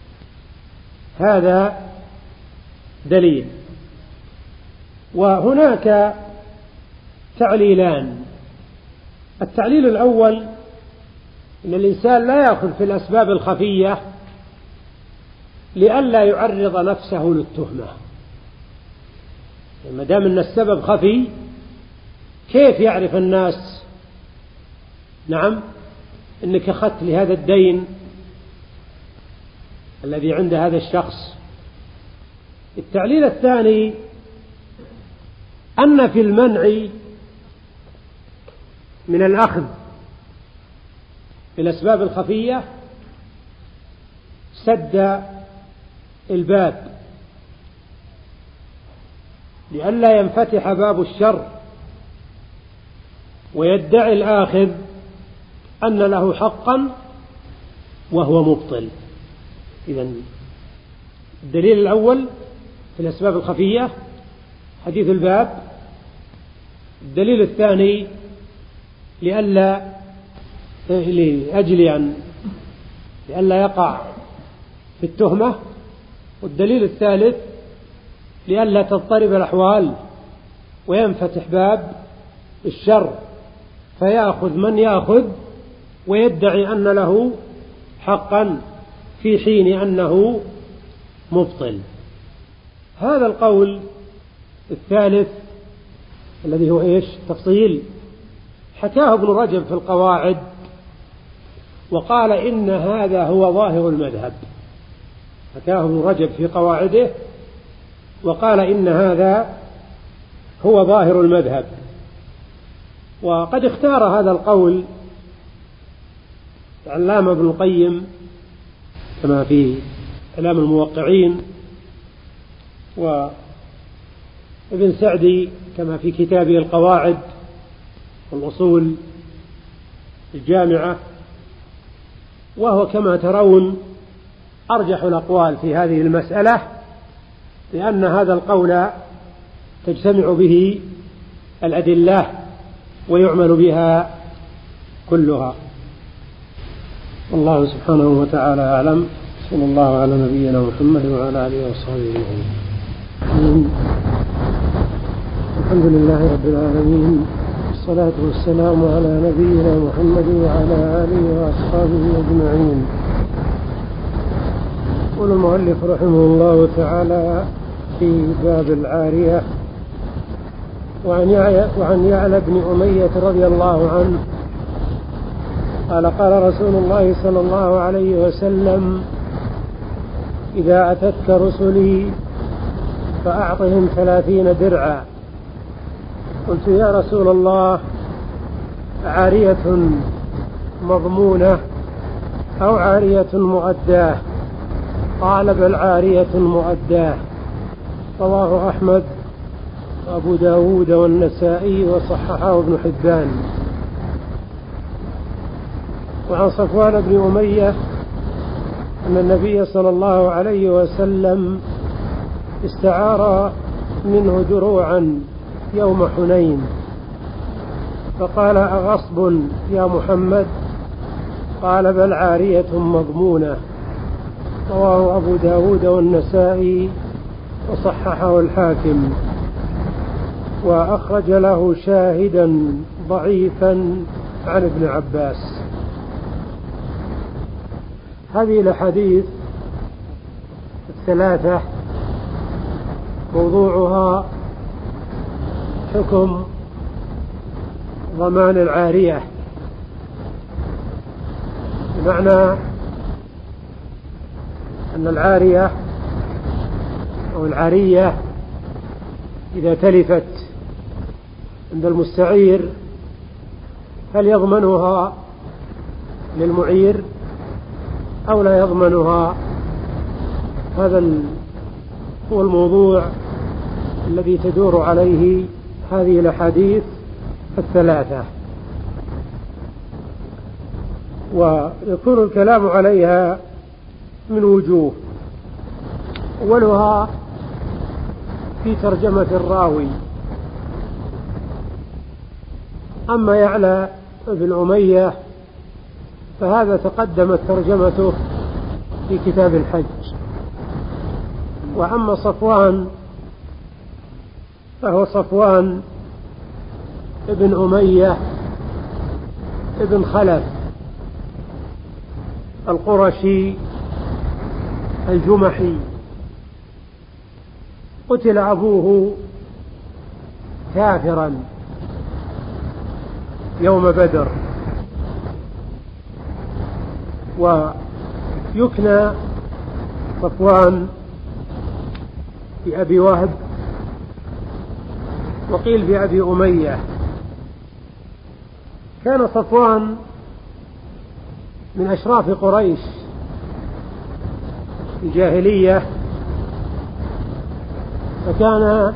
هذا دليل. وهناك تعليلان. التعليل الأول أن الإنسان لا يأخذ في الأسباب الخفية لئلا يعرض نفسه للتهمة. ما دام أن السبب خفي كيف يعرف الناس نعم أنك أخذت لهذا الدين الذي عند هذا الشخص. التعليل الثاني أن في المنع من الأخذ في الأسباب الخفية سد الباب لئلا ينفتح باب الشر ويدعي الآخذ أن له حقا وهو مبطل. إذن الدليل الأول في الأسباب الخفية حديث الباب. الدليل الثاني لئلا لأجل أن لئلا يقع في التهمة. والدليل الثالث لئلا تضطرب الأحوال وينفتح باب الشر فيأخذ من يأخذ ويدعي أن له حقا في حين أنه مبطل. هذا القول الثالث الذي هو إيش تفصيل حكاه ابن رجب في القواعد وقال إن هذا هو ظاهر المذهب. حكاه ابن رجب في قواعده وقال إن هذا هو ظاهر المذهب. وقد اختار هذا القول العلامة ابن القيم كما في إعلام الموقعين، وابن سعدي كما في كتابه القواعد والأصول الجامعة، وهو كما ترون أرجح الأقوال في هذه المسألة، لأن هذا القول تجتمع به الأدلة ويعمل بها كلها. والله سبحانه وتعالى أعلم. صلى الله على نبينا محمد وعلى آله وصحبه أجمعين. الحمد لله رب العالمين، والصلاة والسلام على نبينا محمد وعلى آله وأصحابه أجمعين. يقول المؤلف رحمه الله تعالى في باب العارية: وعن يعلى بن أمية رضي الله عنه قال: قال رسول الله صلى الله عليه وسلم: إذا أتتك رسلي فأعطهم ثلاثين درعا. قلت: يا رسول الله، عارية مضمونة أو عارية مؤداة؟ قال: بل عارية مؤداة. رواه أحمد وأبو داود والنسائي وصححه ابن حبان. وعن صفوان بن أمية أن النبي صلى الله عليه وسلم استعار منه دروعا يوم حنين، فقال: أغصب يا محمد؟ قال: بل عارية مضمونة. رواه أبو داود والنسائي وصححه الحاكم، وأخرج له شاهدا ضعيفا عن ابن عباس. هذه الأحاديث الثلاثة موضوعها حكم ضمان العارية، بمعنى أن العارية أو العارية إذا تلفت عند المستعير هل يضمنها للمعير أو لا يضمنها؟ هذا هو الموضوع الذي تدور عليه هذه الأحاديث الثلاثة، ويكون الكلام عليها من وجوه. أولها في ترجمة الراوي. أما يعلى بن أمية فهذا تقدمت ترجمته في كتاب الحج. وأما صفوان فهو صفوان ابن أمية ابن خلف القرشي الجمحي، قتل أبوه كافرا يوم بدر، ويكنى صفوان بأبي وهب، وقيل بأبي أمية. كان صفوان من أشراف قريش في الجاهلية، فكان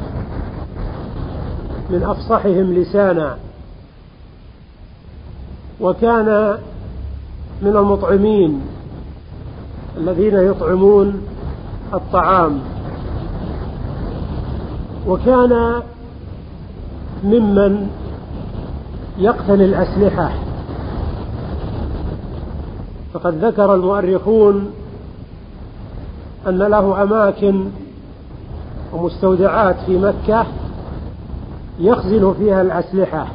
من أفصحهم لسانا، وكان من المطعمين الذين يطعمون الطعام، وكان ممن يقتني الأسلحة. فقد ذكر المؤرخون أن له أماكن ومستودعات في مكة يخزن فيها الأسلحة.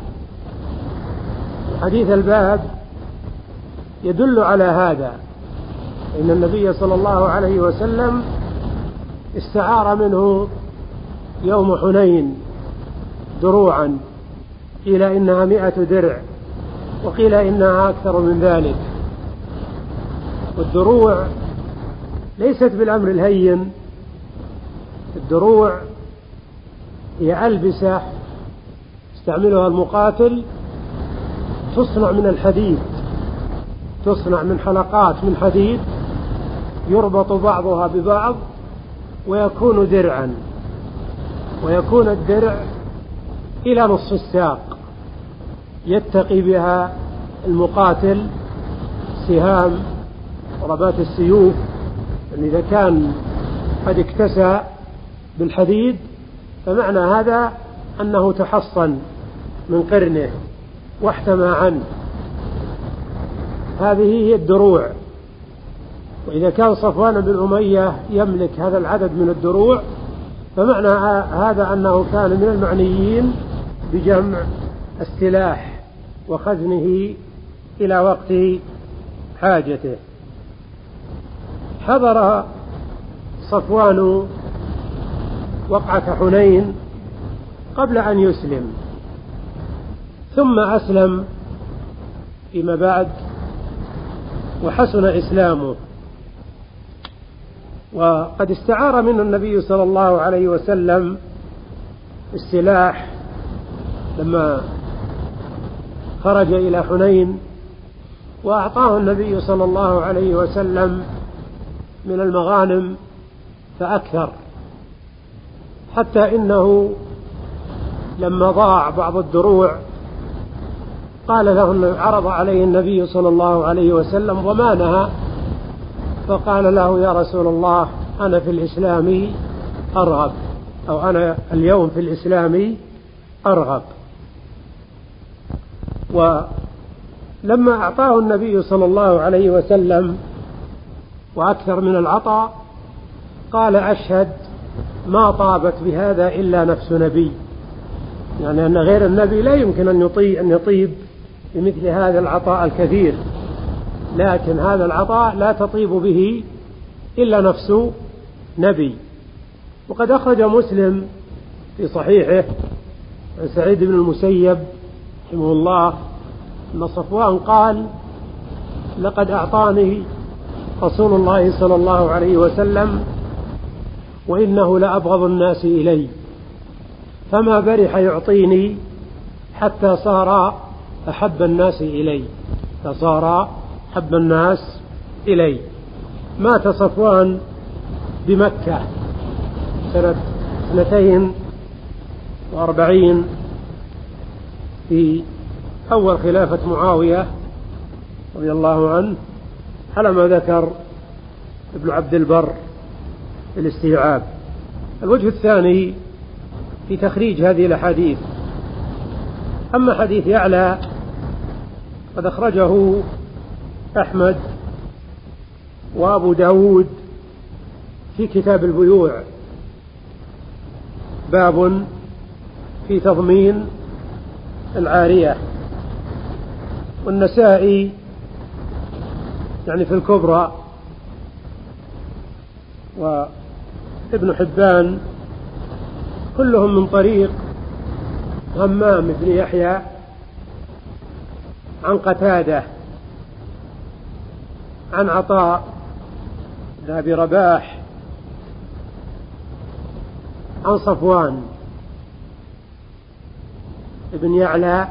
حديث الباب يدل على هذا، إن النبي صلى الله عليه وسلم استعار منه يوم حنين دروعا، قيل إنها مئة درع وقيل إنها أكثر من ذلك. والدروع ليست بالأمر الهين، الدروع هي ألبسة يستعملها المقاتل، تصنع من الحديد، تصنع من حلقات من حديد يربط بعضها ببعض ويكون درعا، ويكون الدرع إلى نصف الساق يتقي بها المقاتل سهام ضربات السيوف. إذا كان قد اكتسى بالحديد فمعنى هذا أنه تحصن من قرنه واحتمى عنه. هذه هي الدروع. وإذا كان صفوان بن أمية يملك هذا العدد من الدروع فمعنى هذا أنه كان من المعنيين بجمع السلاح وخزنه إلى وقت حاجته. حضر صفوان وقعة حنين قبل أن يسلم، ثم أسلم فيما بعد وحسن إسلامه، وقد استعار منه النبي صلى الله عليه وسلم السلاح لما خرج إلى حنين، وأعطاه النبي صلى الله عليه وسلم من المغانم فأكثر، حتى إنه لما ضاع بعض الدروع قال له، عرض عليه النبي صلى الله عليه وسلم ضمانها، فقال له: يا رسول الله، أنا في الإسلام أرغب، أو أنا اليوم في الإسلام أرغب. ولما أعطاه النبي صلى الله عليه وسلم وأكثر من العطاء قال: أشهد ما طابت بهذا إلا نفس نبي، يعني أن غير النبي لا يمكن أن يطيب, أن يطيب بمثل هذا العطاء الكثير، لكن هذا العطاء لا تطيب به إلا نفس نبي. وقد أخرج مسلم في صحيحه عن سعيد بن المسيب رحمه الله أن صفوان قال: لقد أعطاني رسول الله صلى الله عليه وسلم وإنه لأبغض الناس إلي، فما برح يعطيني حتى صار أحب الناس إلي، فصار أحب الناس إلي. مات صفوان بمكة سنة اثنتين وأربعين في أول خلافة معاوية رضي الله عنه، على ما ذكر ابن عبد البر في الاستيعاب. الوجه الثاني في تخريج هذه الأحاديث: أما حديث يعلى قد أخرجه أحمد وأبو داود في كتاب البيوع، باب في تضمين العارية، والنسائي يعني في الكبرى، وابن حبان، كلهم من طريق همام بن يحيى عن قتادة عن عطاء بن أبي رباح عن صفوان ابن يعلى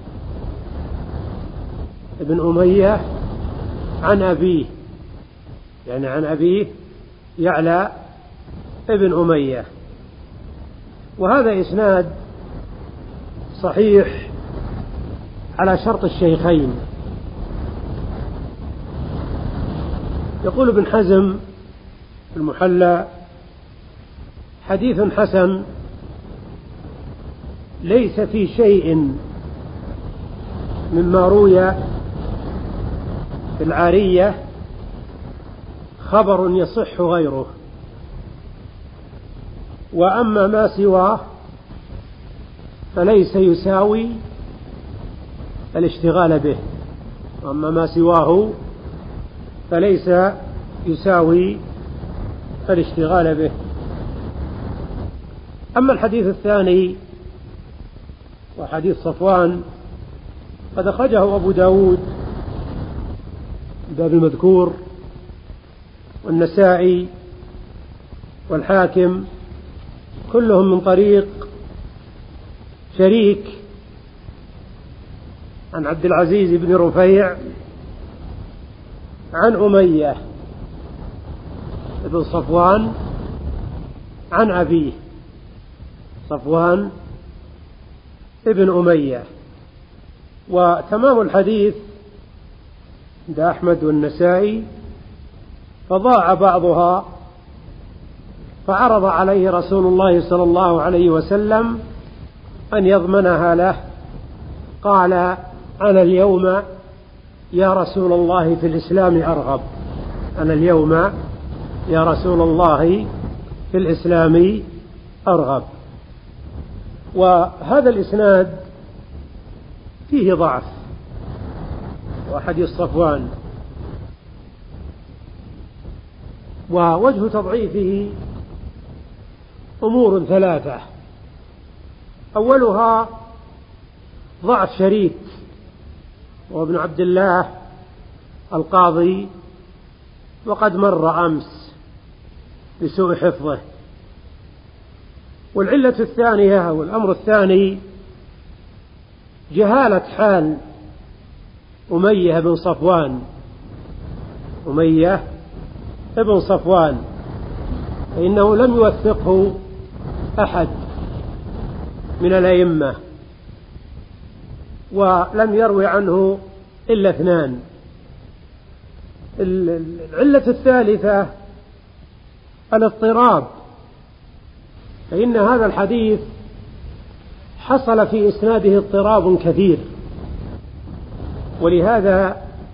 ابن أمية عن أبيه، يعني عن أبيه يعلى ابن أمية. وهذا إسناد صحيح على شرط الشيخين. يقول ابن حزم في المحلى: حديث حسن ليس في شيء مما روي في العارية خبر يصح غيره، وأما ما سواه فليس يساوي الاشتغال به، وأما ما سواه فليس يساوي الاشتغال به. أما الحديث الثاني وحديث صفوان قد أخرجه أبو داود باب المذكور، والنسائي والحاكم، كلهم من طريق شريك عن عبد العزيز بن رفيع عن أمية بن صفوان عن أبيه صفوان ابن أمية. وتمام الحديث عند أحمد والنسائي: فضاع بعضها فعرض عليه رسول الله صلى الله عليه وسلم أن يضمنها له، قال: أنا اليوم يا رسول الله في الإسلام أرغب، أنا اليوم يا رسول الله في الإسلام أرغب. وهذا الإسناد فيه ضعف، وحديث صفوان، ووجه تضعيفه أمور ثلاثة. أولها ضعف شريك وابن عبد الله القاضي، وقد مر أمس بسوء حفظه. والعلة الثانية والأمر الثاني جهالة حال أمية بن صفوان أمية بن صفوان فإنه لم يوثقه أحد من الأئمة، ولم يروي عنه إلا اثنان. العلة الثالثة الاضطراب، فإن هذا الحديث حصل في إسناده اضطراب كثير، ولهذا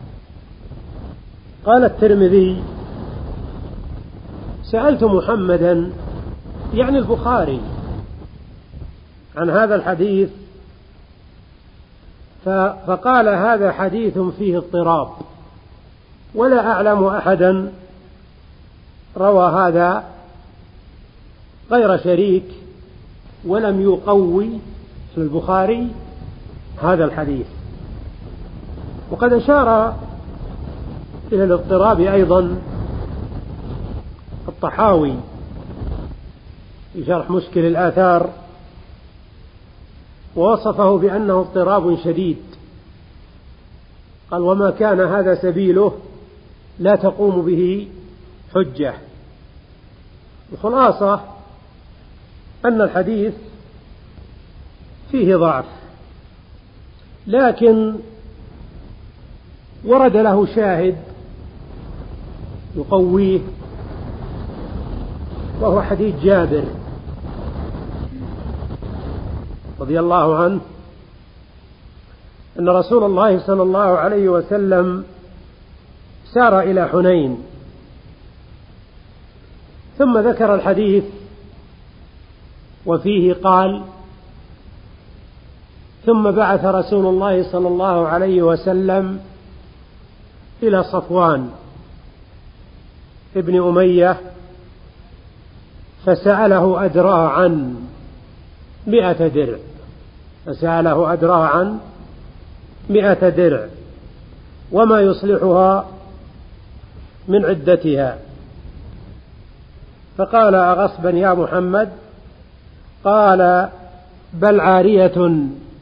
قال الترمذي: سألت محمدا يعني البخاري عن هذا الحديث فقال: هذا حديث فيه اضطراب، ولا أعلم أحدا روى هذا غير شريك ولم يقوي في البخاري هذا الحديث. وقد أشار إلى الاضطراب أيضا الطحاوي في شرح مشكل الآثار، ووصفه بأنه اضطراب شديد. قال: وما كان هذا سبيله لا تقوم به حجة. الخلاصة أن الحديث فيه ضعف، لكن ورد له شاهد يقويه، وهو حديث جابر رضي الله عنه أن رسول الله صلى الله عليه وسلم سار إلى حنين، ثم ذكر الحديث وفيه قال: ثم بعث رسول الله صلى الله عليه وسلم إلى صفوان ابن أمية فسأله أدراعا مئة درع فسأله أدراعا مئة درع وما يصلحها من عدتها، فقال: أغصبا يا محمد؟ قال: بل عارية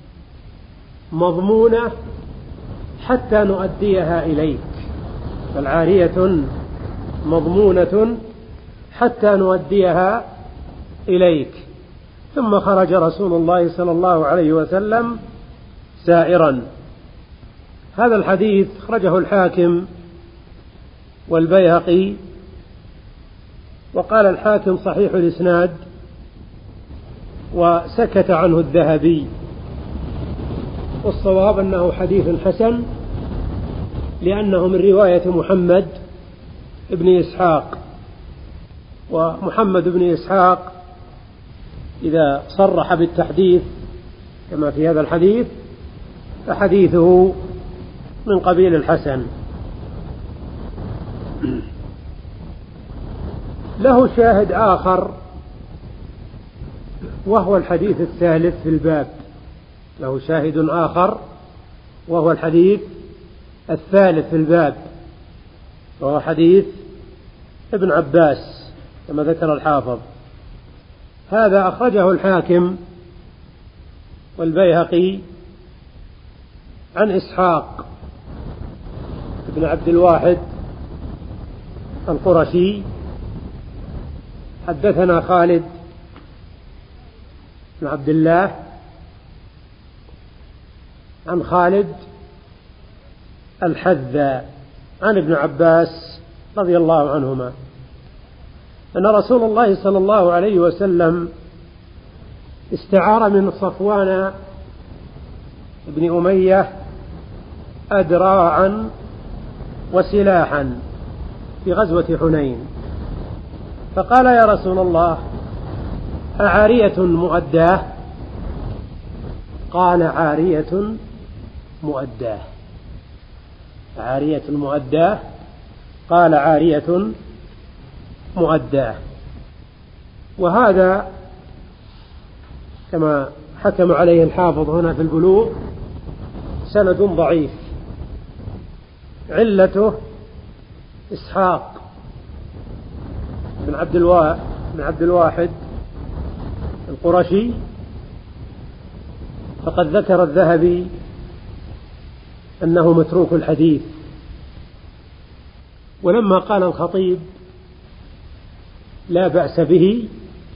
مضمونة حتى نؤديها إليك بل عارية مضمونة حتى نؤديها إليك. ثم خرج رسول الله صلى الله عليه وسلم سائرا. هذا الحديث خرجه الحاكم والبيهقي، وقال الحاكم صحيح الإسناد، وسكت عنه الذهبي. والصواب أنه حديث حسن، لأنه من رواية محمد بن إسحاق، ومحمد بن إسحاق إذا صرح بالتحديث كما في هذا الحديث فحديثه من قبيل الحسن. له شاهد آخر وهو الحديث الثالث في الباب له شاهد آخر وهو الحديث الثالث في الباب، وهو حديث ابن عباس كما ذكر الحافظ. هذا أخرجه الحاكم والبيهقي عن إسحاق ابن عبد الواحد القرشي: حدثنا خالد بن عبد الله عن خالد الحذا عن ابن عباس رضي الله عنهما أن رسول الله صلى الله عليه وسلم استعار من صفوان بن أمية أدراعا وسلاحا في غزوة حنين، فقال يا رسول الله أعارية مؤداه؟ قال عارية مؤداه. عارية مؤداه؟ قال عارية مؤداه. وهذا كما حكم عليه الحافظ هنا في البلوغ سند ضعيف، علته إسحاق بن عبد الوا... بن عبد الواحد القرشي، فقد ذكر الذهبي أنه متروك الحديث. ولما قال الخطيب لا بأس به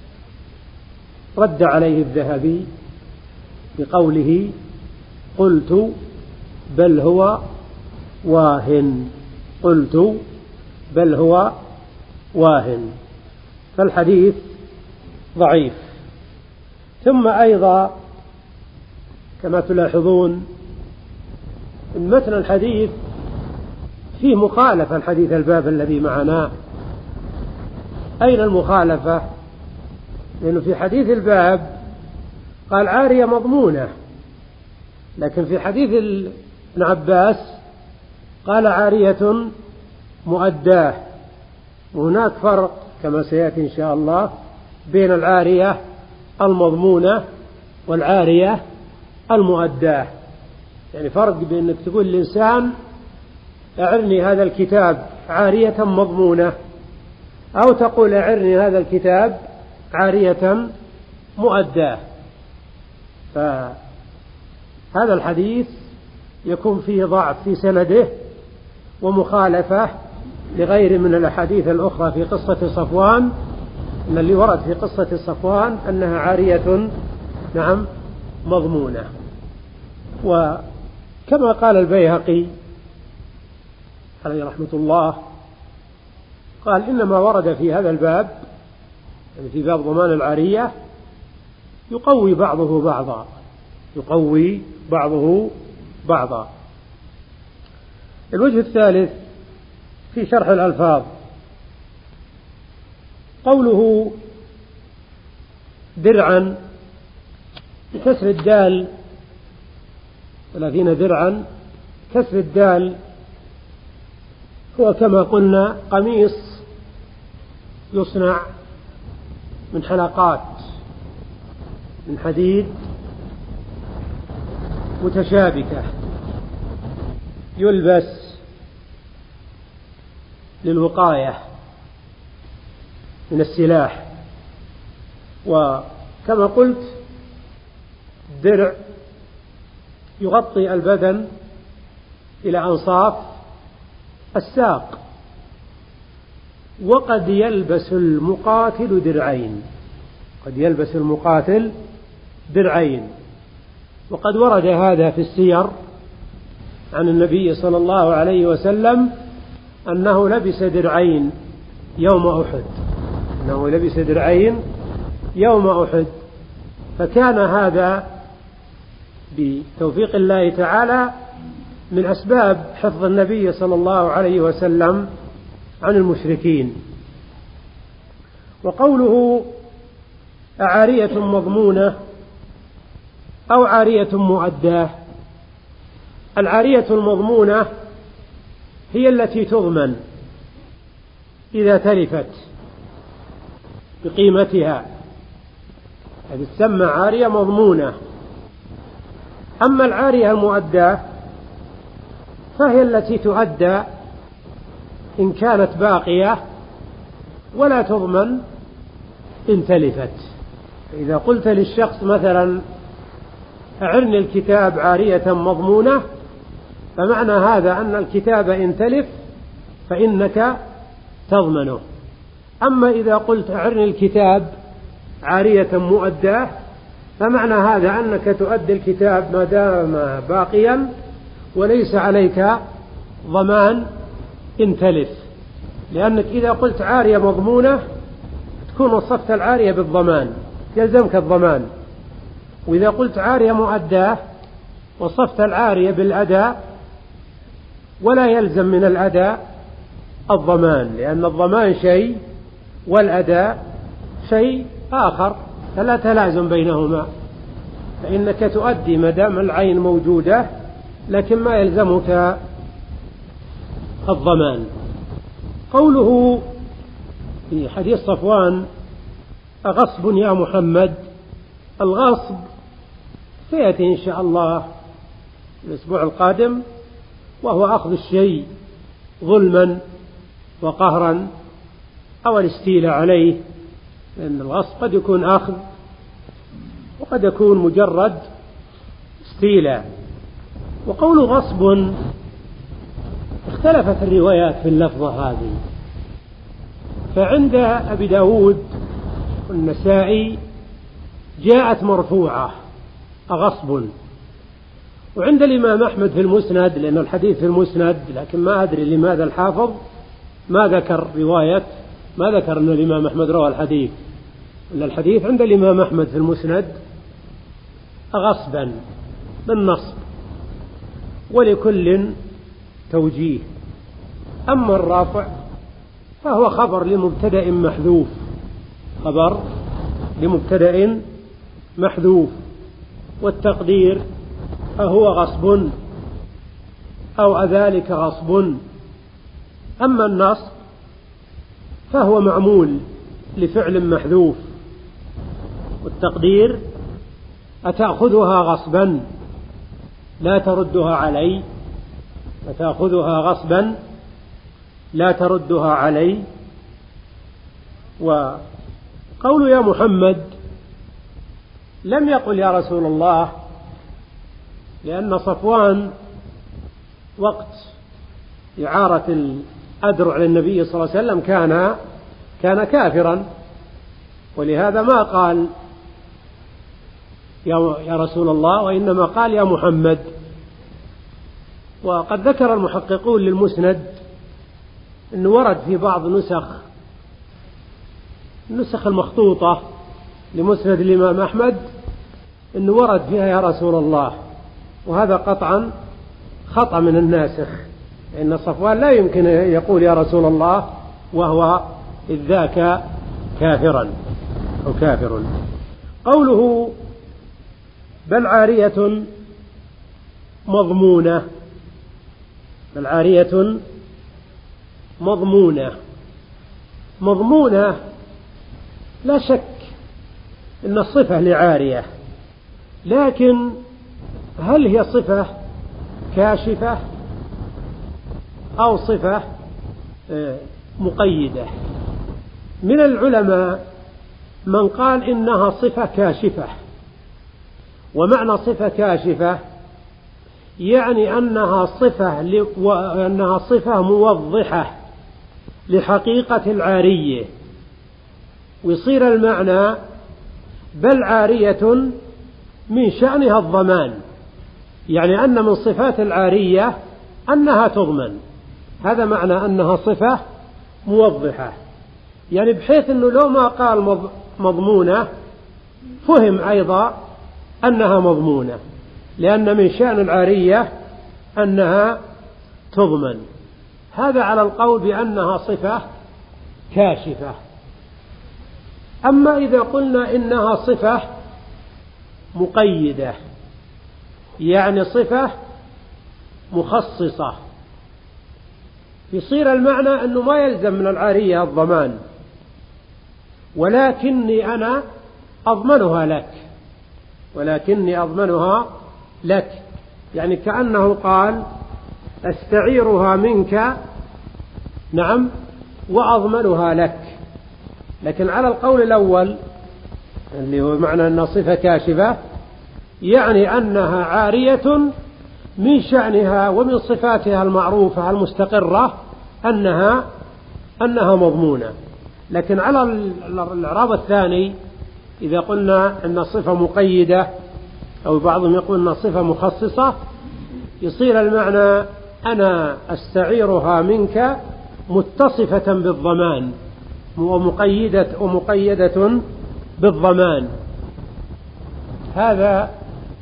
رد عليه الذهبي بقوله قلت بل هو واهن، قلت بل هو واهن، فالحديث ضعيف. ثم أيضا كما تلاحظون إن متن الحديث فيه مخالفة الحديث الباب الذي معنا. أين المخالفة؟ لأنه في حديث الباب قال عارية مضمونة، لكن في حديث ابن عباس قال عارية مؤداه. وهناك فرق كما سيأتي إن شاء الله بين العارية المضمونة والعارية المؤداه. يعني فرق بين أنك تقول للإنسان أعرني هذا الكتاب عارية مضمونة، أو تقول أعرني هذا الكتاب عارية مؤداه. فهذا الحديث يكون فيه ضعف في سنده ومخالفة لغير من الأحاديث الأخرى في قصة صفوان، إن اللي ورد في قصة صفوان أنها عارية نعم مضمونة. وكما قال البيهقي عليه رحمة الله قال إنما ورد في هذا الباب، يعني في باب ضمان العارية، يقوي بعضه بعضا، يقوي بعضه بعضا. الوجه الثالث في شرح الألفاظ قوله درعا بكسر الدال، ثلاثين درعا، كسر الدال هو كما قلنا قميص يصنع من حلقات من حديد متشابكة يلبس للوقاية من السلاح. وكما قلت الدرع يغطي البدن إلى أنصاف الساق. وقد يلبس المقاتل درعين، قد يلبس المقاتل درعين. وقد ورد هذا في السير عن النبي صلى الله عليه وسلم أنه لبس درعين يوم أحد، أنه لبس درعين يوم أحد. فكان هذا بتوفيق الله تعالى من أسباب حفظ النبي صلى الله عليه وسلم عن المشركين. وقوله أعارية مضمونة أو عارية مؤداه، العارية المضمونة هي التي تضمن إذا تلفت بقيمتها، هذه تسمى عارية مضمونة. أما العارية المؤداة فهي التي تؤدى إن كانت باقية ولا تضمن إن تلفت. إذا قلت للشخص مثلا أعرني الكتاب عارية مضمونة، فمعنى هذا أن الكتاب إن تلف فإنك تضمنه. أما إذا قلت أعرني الكتاب عارية مؤداة، فمعنى هذا أنك تؤدي الكتاب ما دام باقيا وليس عليك ضمان إن تلف. لأنك إذا قلت عارية مضمونة تكون وصفت العارية بالضمان، يلزمك الضمان. وإذا قلت عارية مؤداة وصفت العارية بالأداء ولا يلزم من الأداء الضمان، لأن الضمان شيء والأداء شيء آخر، فلا تلازم بينهما، فإنك تؤدي ما دام العين موجودة، لكن ما يلزمك الضمان. قوله في حديث صفوان: أغصب يا محمد، الغصب سيأتي إن شاء الله الأسبوع القادم، وهو أخذ الشيء ظلما وقهرا أو الاستيلاء عليه، لأن الغصب قد يكون أخذ وقد يكون مجرد استيلاء. وقول غصب اختلفت الروايات في اللفظة هذه، فعند أبي داود والنسائي جاءت مرفوعة أغصب، وعند الإمام أحمد في المسند، لأن الحديث في المسند، لكن ما أدري لماذا الحافظ ما ذكر رواية، ما ذكر أن الإمام أحمد روى الحديث، إلا الحديث عند الإمام أحمد في المسند أغصبا بالنصب، ولكل توجيه. أما الرافع فهو خبر لمبتدأ محذوف، خبر لمبتدأ محذوف، والتقدير أهو غصب أو أذلك غصب. أما النصب فهو معمول لفعل محذوف، والتقدير أتأخذها غصبا لا تردها علي، أتأخذها غصبا لا تردها علي. وقول يا محمد لم يقل يا رسول الله، لأن صفوان وقت إعارة الأدرع للنبي صلى الله عليه وسلم كان كان كافرا، ولهذا ما قال يا رسول الله، وإنما قال يا محمد. وقد ذكر المحققون للمسند أنه ورد في بعض نسخ النسخ المخطوطة لمسند الإمام أحمد أنه ورد فيها يا رسول الله، وهذا قطعا خطأ من الناسخ، لأن صفوان لا يمكن يقول يا رسول الله وهو إذ ذاك كافرا أو كافر. قوله بل عارية مضمونة، بل عارية مضمونة، مضمونة لا شك إن الصفة لعارية، لكن هل هي صفة كاشفة أو صفة مقيدة؟ من العلماء من قال إنها صفة كاشفة، ومعنى صفة كاشفة يعني أنها صفة ل... وأنها صفة موضحة لحقيقة العارية، ويصير المعنى بل عارية من شأنها الضمان، يعني أن من صفات العارية أنها تضمن، هذا معنى أنها صفة موضحة، يعني بحيث أنه لو ما قال مضمونة فهم أيضا أنها مضمونة، لأن من شأن العارية أنها تضمن. هذا على القول بأنها صفة كاشفة. أما إذا قلنا إنها صفة مقيدة، يعني صفة مخصصة، يصير المعنى أنه ما يلزم من العارية الضمان، ولكني أنا أضمنها لك، ولكني أضمنها لك، يعني كأنه قال أستعيرها منك نعم وأضمنها لك. لكن على القول الأول اللي هو معنى أنها صفة كاشفة، يعني أنها عارية من شأنها ومن صفاتها المعروفة المستقرة أنها أنها مضمونة. لكن على الإعراب الثاني إذا قلنا أن صفة مقيدة أو بعضهم يقول أن صفة مخصصة، يصير المعنى أنا أستعيرها منك متصفة بالضمان ومقيدة ومقيدة بالضمان. هذا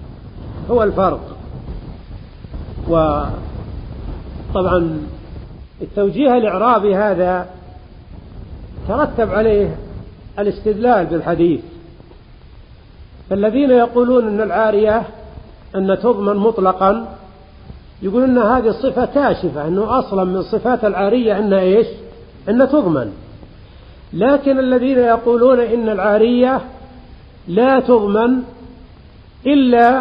هو الفرق. وطبعا التوجيه الإعرابي هذا ترتب عليه الاستدلال بالحديث. فالذين يقولون أن العارية أن تضمن مطلقا يقولون أن هذه الصفة كاشفة، أنه أصلا من صفات العارية أن إيش؟ أن تضمن. لكن الذين يقولون إن العارية لا تضمن إلا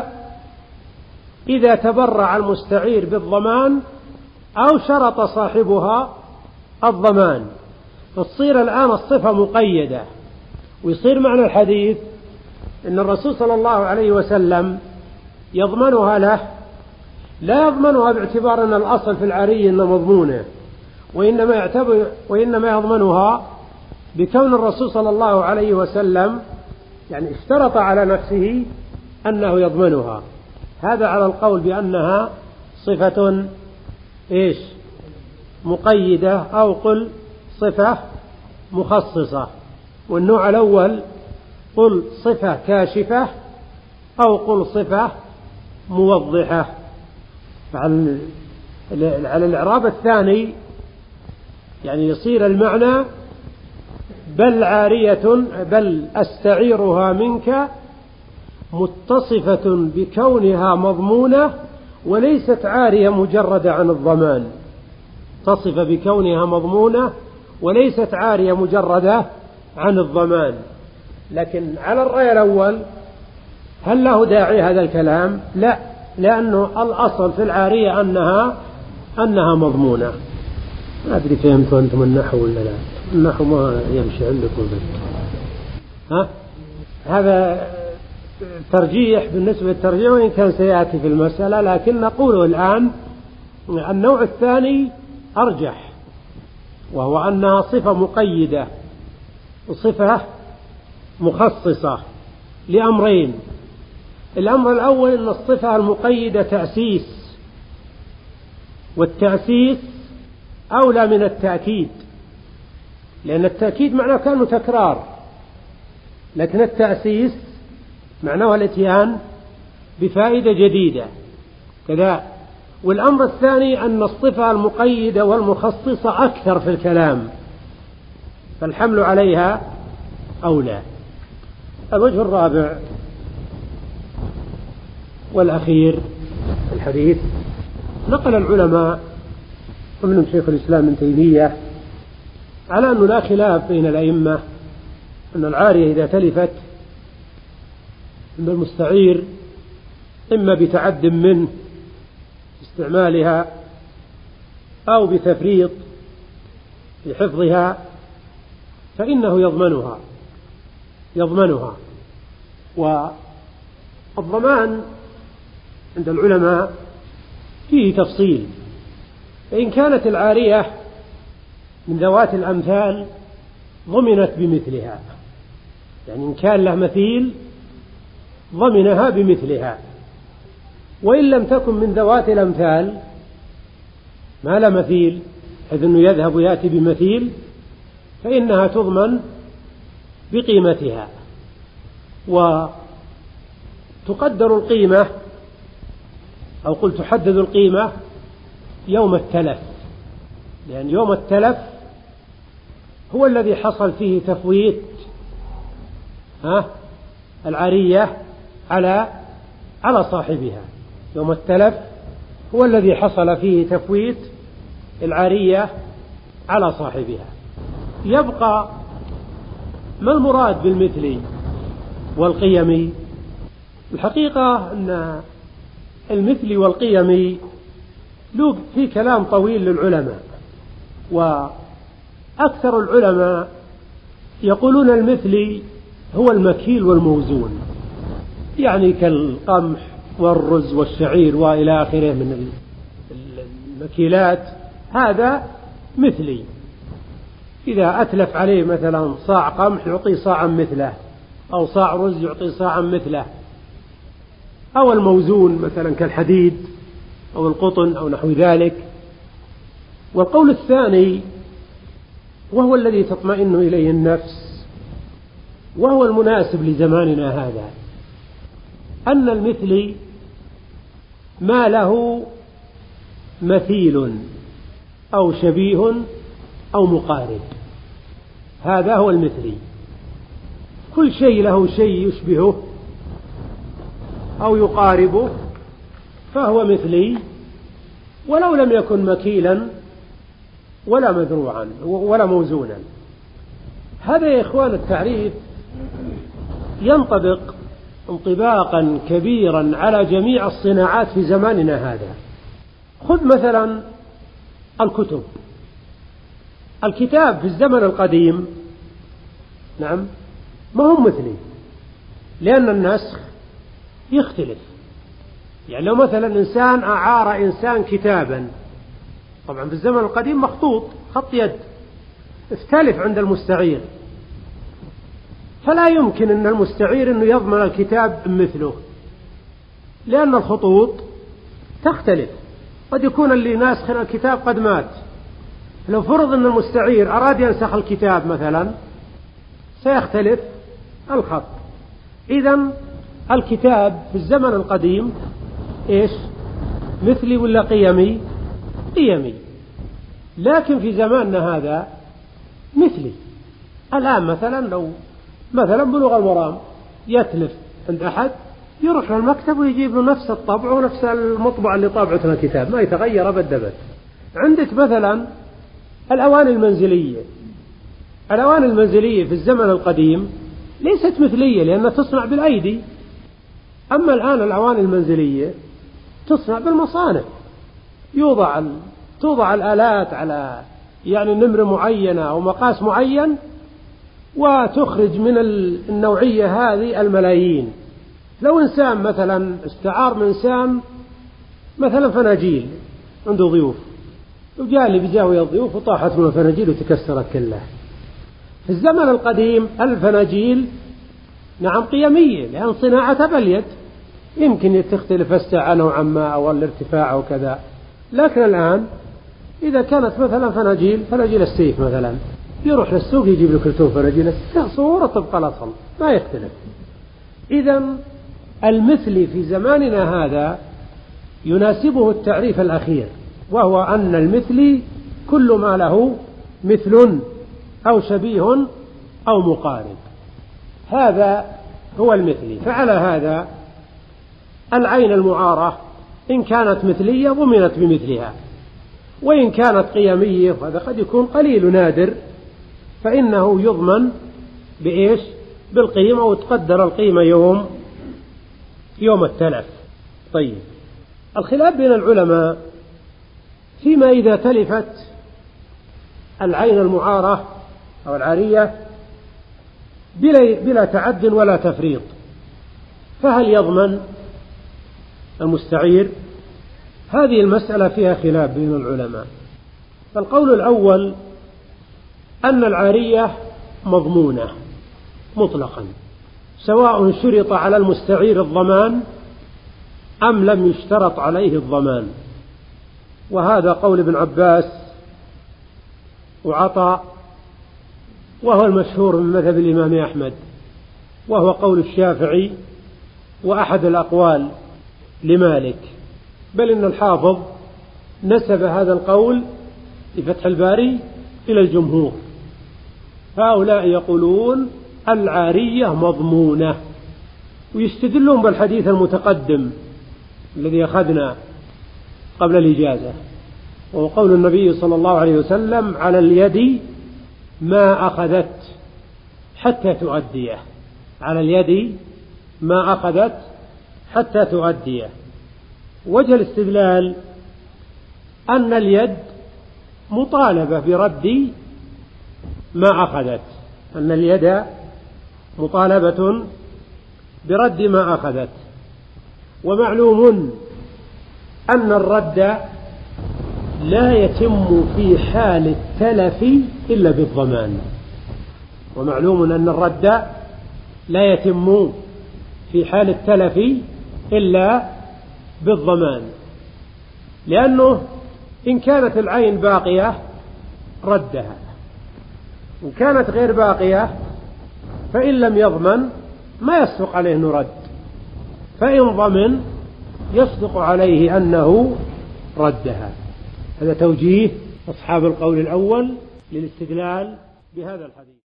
إذا تبرع المستعير بالضمان أو شرط صاحبها الضمان، فتصير الآن الصفة مقيدة، ويصير معنى الحديث إن الرسول صلى الله عليه وسلم يضمنها له، لا يضمنها باعتبار أن الأصل في العارية أنها مضمونة، وإنما يعتبر وإنما يضمنها بكون الرسول صلى الله عليه وسلم يعني اشترط على نفسه أنه يضمنها. هذا على القول بأنها صفة إيش؟ مقيدة، أو قل صفة مخصصة. والنوع الأول قل صفة كاشفة أو قل صفة موضحة. على الإعراب الثاني يعني يصير المعنى بل عارية بل أستعيرها منك متصفة بكونها مضمونة وليست عارية مجردة عن الضمان، تصف بكونها مضمونة وليست عارية مجردة عن الضمان. لكن على الرأي الأول هل له داعي هذا الكلام؟ لا، لأنه الأصل في العارية أنها أنها مضمونة. ما أدري فهمتوا أنتم النحو ولا لا؟ النحو ما يمشي عندكم بس. ها؟ هذا ترجيح بالنسبة للترجيح، وإن كان سيأتي في المسألة، لكن نقوله الآن النوع الثاني أرجح، وهو أنها صفة مقيدة وصفة مخصصة لأمرين. الأمر الأول أن الصفة المقيدة تأسيس، والتأسيس أولى من التأكيد، لأن التأكيد معناه كان تكرار، لكن التأسيس معناه الاتيان بفائدة جديدة كذا. والأمر الثاني أن الصفة المقيدة والمخصصة أكثر في الكلام، فالحمل عليها أولى. الوجه الرابع والأخير في الحديث، نقل العلماء ومنهم شيخ الإسلام ابن تيمية على أنه لا خلاف بين الأئمة أن العارية إذا تلفت أن المستعير إما بتعد منه استعمالها أو بتفريط في حفظها فإنه يضمنها يضمنها والضمان عند العلماء فيه تفصيل. فإن كانت العارية من ذوات الأمثال ضمنت بمثلها، يعني إن كان له مثيل ضمنها بمثلها، وإن لم تكن من ذوات الأمثال ما لا مثيل إذ أنه يذهب ويأتي بمثيل فإنها تضمن بقيمتها. وتقدر القيمة أو قل تحدد القيمة يوم التلف، لأن يوم التلف هو الذي حصل فيه تفويت ها العارية على على صاحبها. يوم التلف هو الذي حصل فيه تفويت العارية على صاحبها. يبقى ما المراد بالمثلي والقيمي؟ الحقيقة أن المثلي والقيمي له في كلام طويل للعلماء، وأكثر العلماء يقولون المثلي هو المكيل والموزون، يعني كالقمح والرز والشعير وإلى آخره من المكيلات، هذا مثلي. إذا أتلف عليه مثلا صاع قمح يعطي صاعا مثله، أو صاع رز يعطي صاعا مثله. أو الموزون مثلا كالحديد أو القطن أو نحو ذلك. والقول الثاني وهو الذي تطمئن إليه النفس وهو المناسب لزماننا هذا، أن المثلي ما له مثيل أو شبيه أو مقارب. هذا هو المثلي. كل شيء له شيء يشبهه أو يقاربه فهو مثلي، ولو لم يكن مكيلا ولا مذروعا ولا موزونا. هذا يا إخوان التعريف ينطبق انطباقا كبيرا على جميع الصناعات في زماننا هذا. خذ مثلا الكتب. الكتاب في الزمن القديم نعم ما هو مثلي، لأن النسخ يختلف. يعني لو مثلا إنسان أعار إنسان كتابا، طبعا في الزمن القديم مخطوط خط يد، اختلف عند المستعير، فلا يمكن أن المستعير أنه يضمن الكتاب مثله، لأن الخطوط تختلف. قد يكون اللي ناسخ الكتاب قد مات، لو فرض أن المستعير أراد ينسخ الكتاب مثلا سيختلف الخط. إذن الكتاب في الزمن القديم إيش؟ مثلي ولا قيمي؟ قيمي. لكن في زماننا هذا مثلي. الآن مثلا لو مثلا بلوغ المرام يتلف عند أحد، يروح للمكتب ويجيب له نفس الطبع ونفس المطبع اللي طابعته الكتاب، ما يتغير أبدا. عندك مثلا الأواني المنزلية. الأواني المنزلية في الزمن القديم ليست مثلية لأنها تصنع بالأيدي، أما الآن الأواني المنزلية تصنع بالمصانع، يوضع توضع الآلات على يعني نمرة معينة أو مقاس معين، وتخرج من النوعية هذه الملايين. لو إنسان مثلا استعار من إنسان مثلا فناجيل عنده ضيوف، وجاء لي بزاوية الضيوف وطاحت من الفناجيل وتكسرت كلها. في الزمن القديم الفناجيل نعم قيمية لأن صناعتها باليد، يمكن تختلف السعة نوعا ما أو الارتفاع أو كذا. لكن الآن إذا كانت مثلا فناجيل فناجيل السيف مثلا، يروح للسوق يجيب له كرتون فناجيل صورة طبق الأصل ما يختلف. إذن المثل في زماننا هذا يناسبه التعريف الأخير، وهو أن المثل كل ما له مثل أو شبيه أو مقارب. هذا هو المثلي. فعلى هذا العين المعارة إن كانت مثلية ضمنت بمثلها، وإن كانت قيمية فهذا قد يكون قليل نادر فإنه يضمن بإيش؟ بالقيمة، وتقدر القيمة يوم يوم التلف. طيب، الخلاف بين العلماء فيما إذا تلفت العين المعارة أو العارية بلا, بلا تعد ولا تفريط، فهل يضمن المستعير؟ هذه المسألة فيها خلاف بين العلماء. فالقول الأول أن العارية مضمونة مطلقا، سواء شرط على المستعير الضمان أم لم يشترط عليه الضمان. وهذا قول ابن عباس وعطاء، وهو المشهور من مذهب الإمام أحمد، وهو قول الشافعي وأحد الأقوال لمالك، بل إن الحافظ نسب هذا القول لفتح الباري إلى الجمهور. هؤلاء يقولون العارية مضمونة، ويستدلون بالحديث المتقدم الذي أخذنا قبل الإجازة، وهو قول النبي صلى الله عليه وسلم: على اليد ما أخذت حتى تؤديه. على اليد ما أخذت حتى تؤديه. وجه الاستدلال أن اليد مطالبة برد ما أخذت، أن اليد مطالبة برد ما أخذت. ومعلوم أن الرد لا يتم في حال التلف إلا بالضمان. ومعلوم أن الرد لا يتم في حال التلف إلا بالضمان، لأنه إن كانت العين باقية ردها، إن كانت غير باقية فإن لم يضمن ما يصدق عليه أنه رد، فإن ضمن يصدق عليه أنه ردها. هذا توجيه أصحاب القول الأول للاستدلال بهذا الحديث.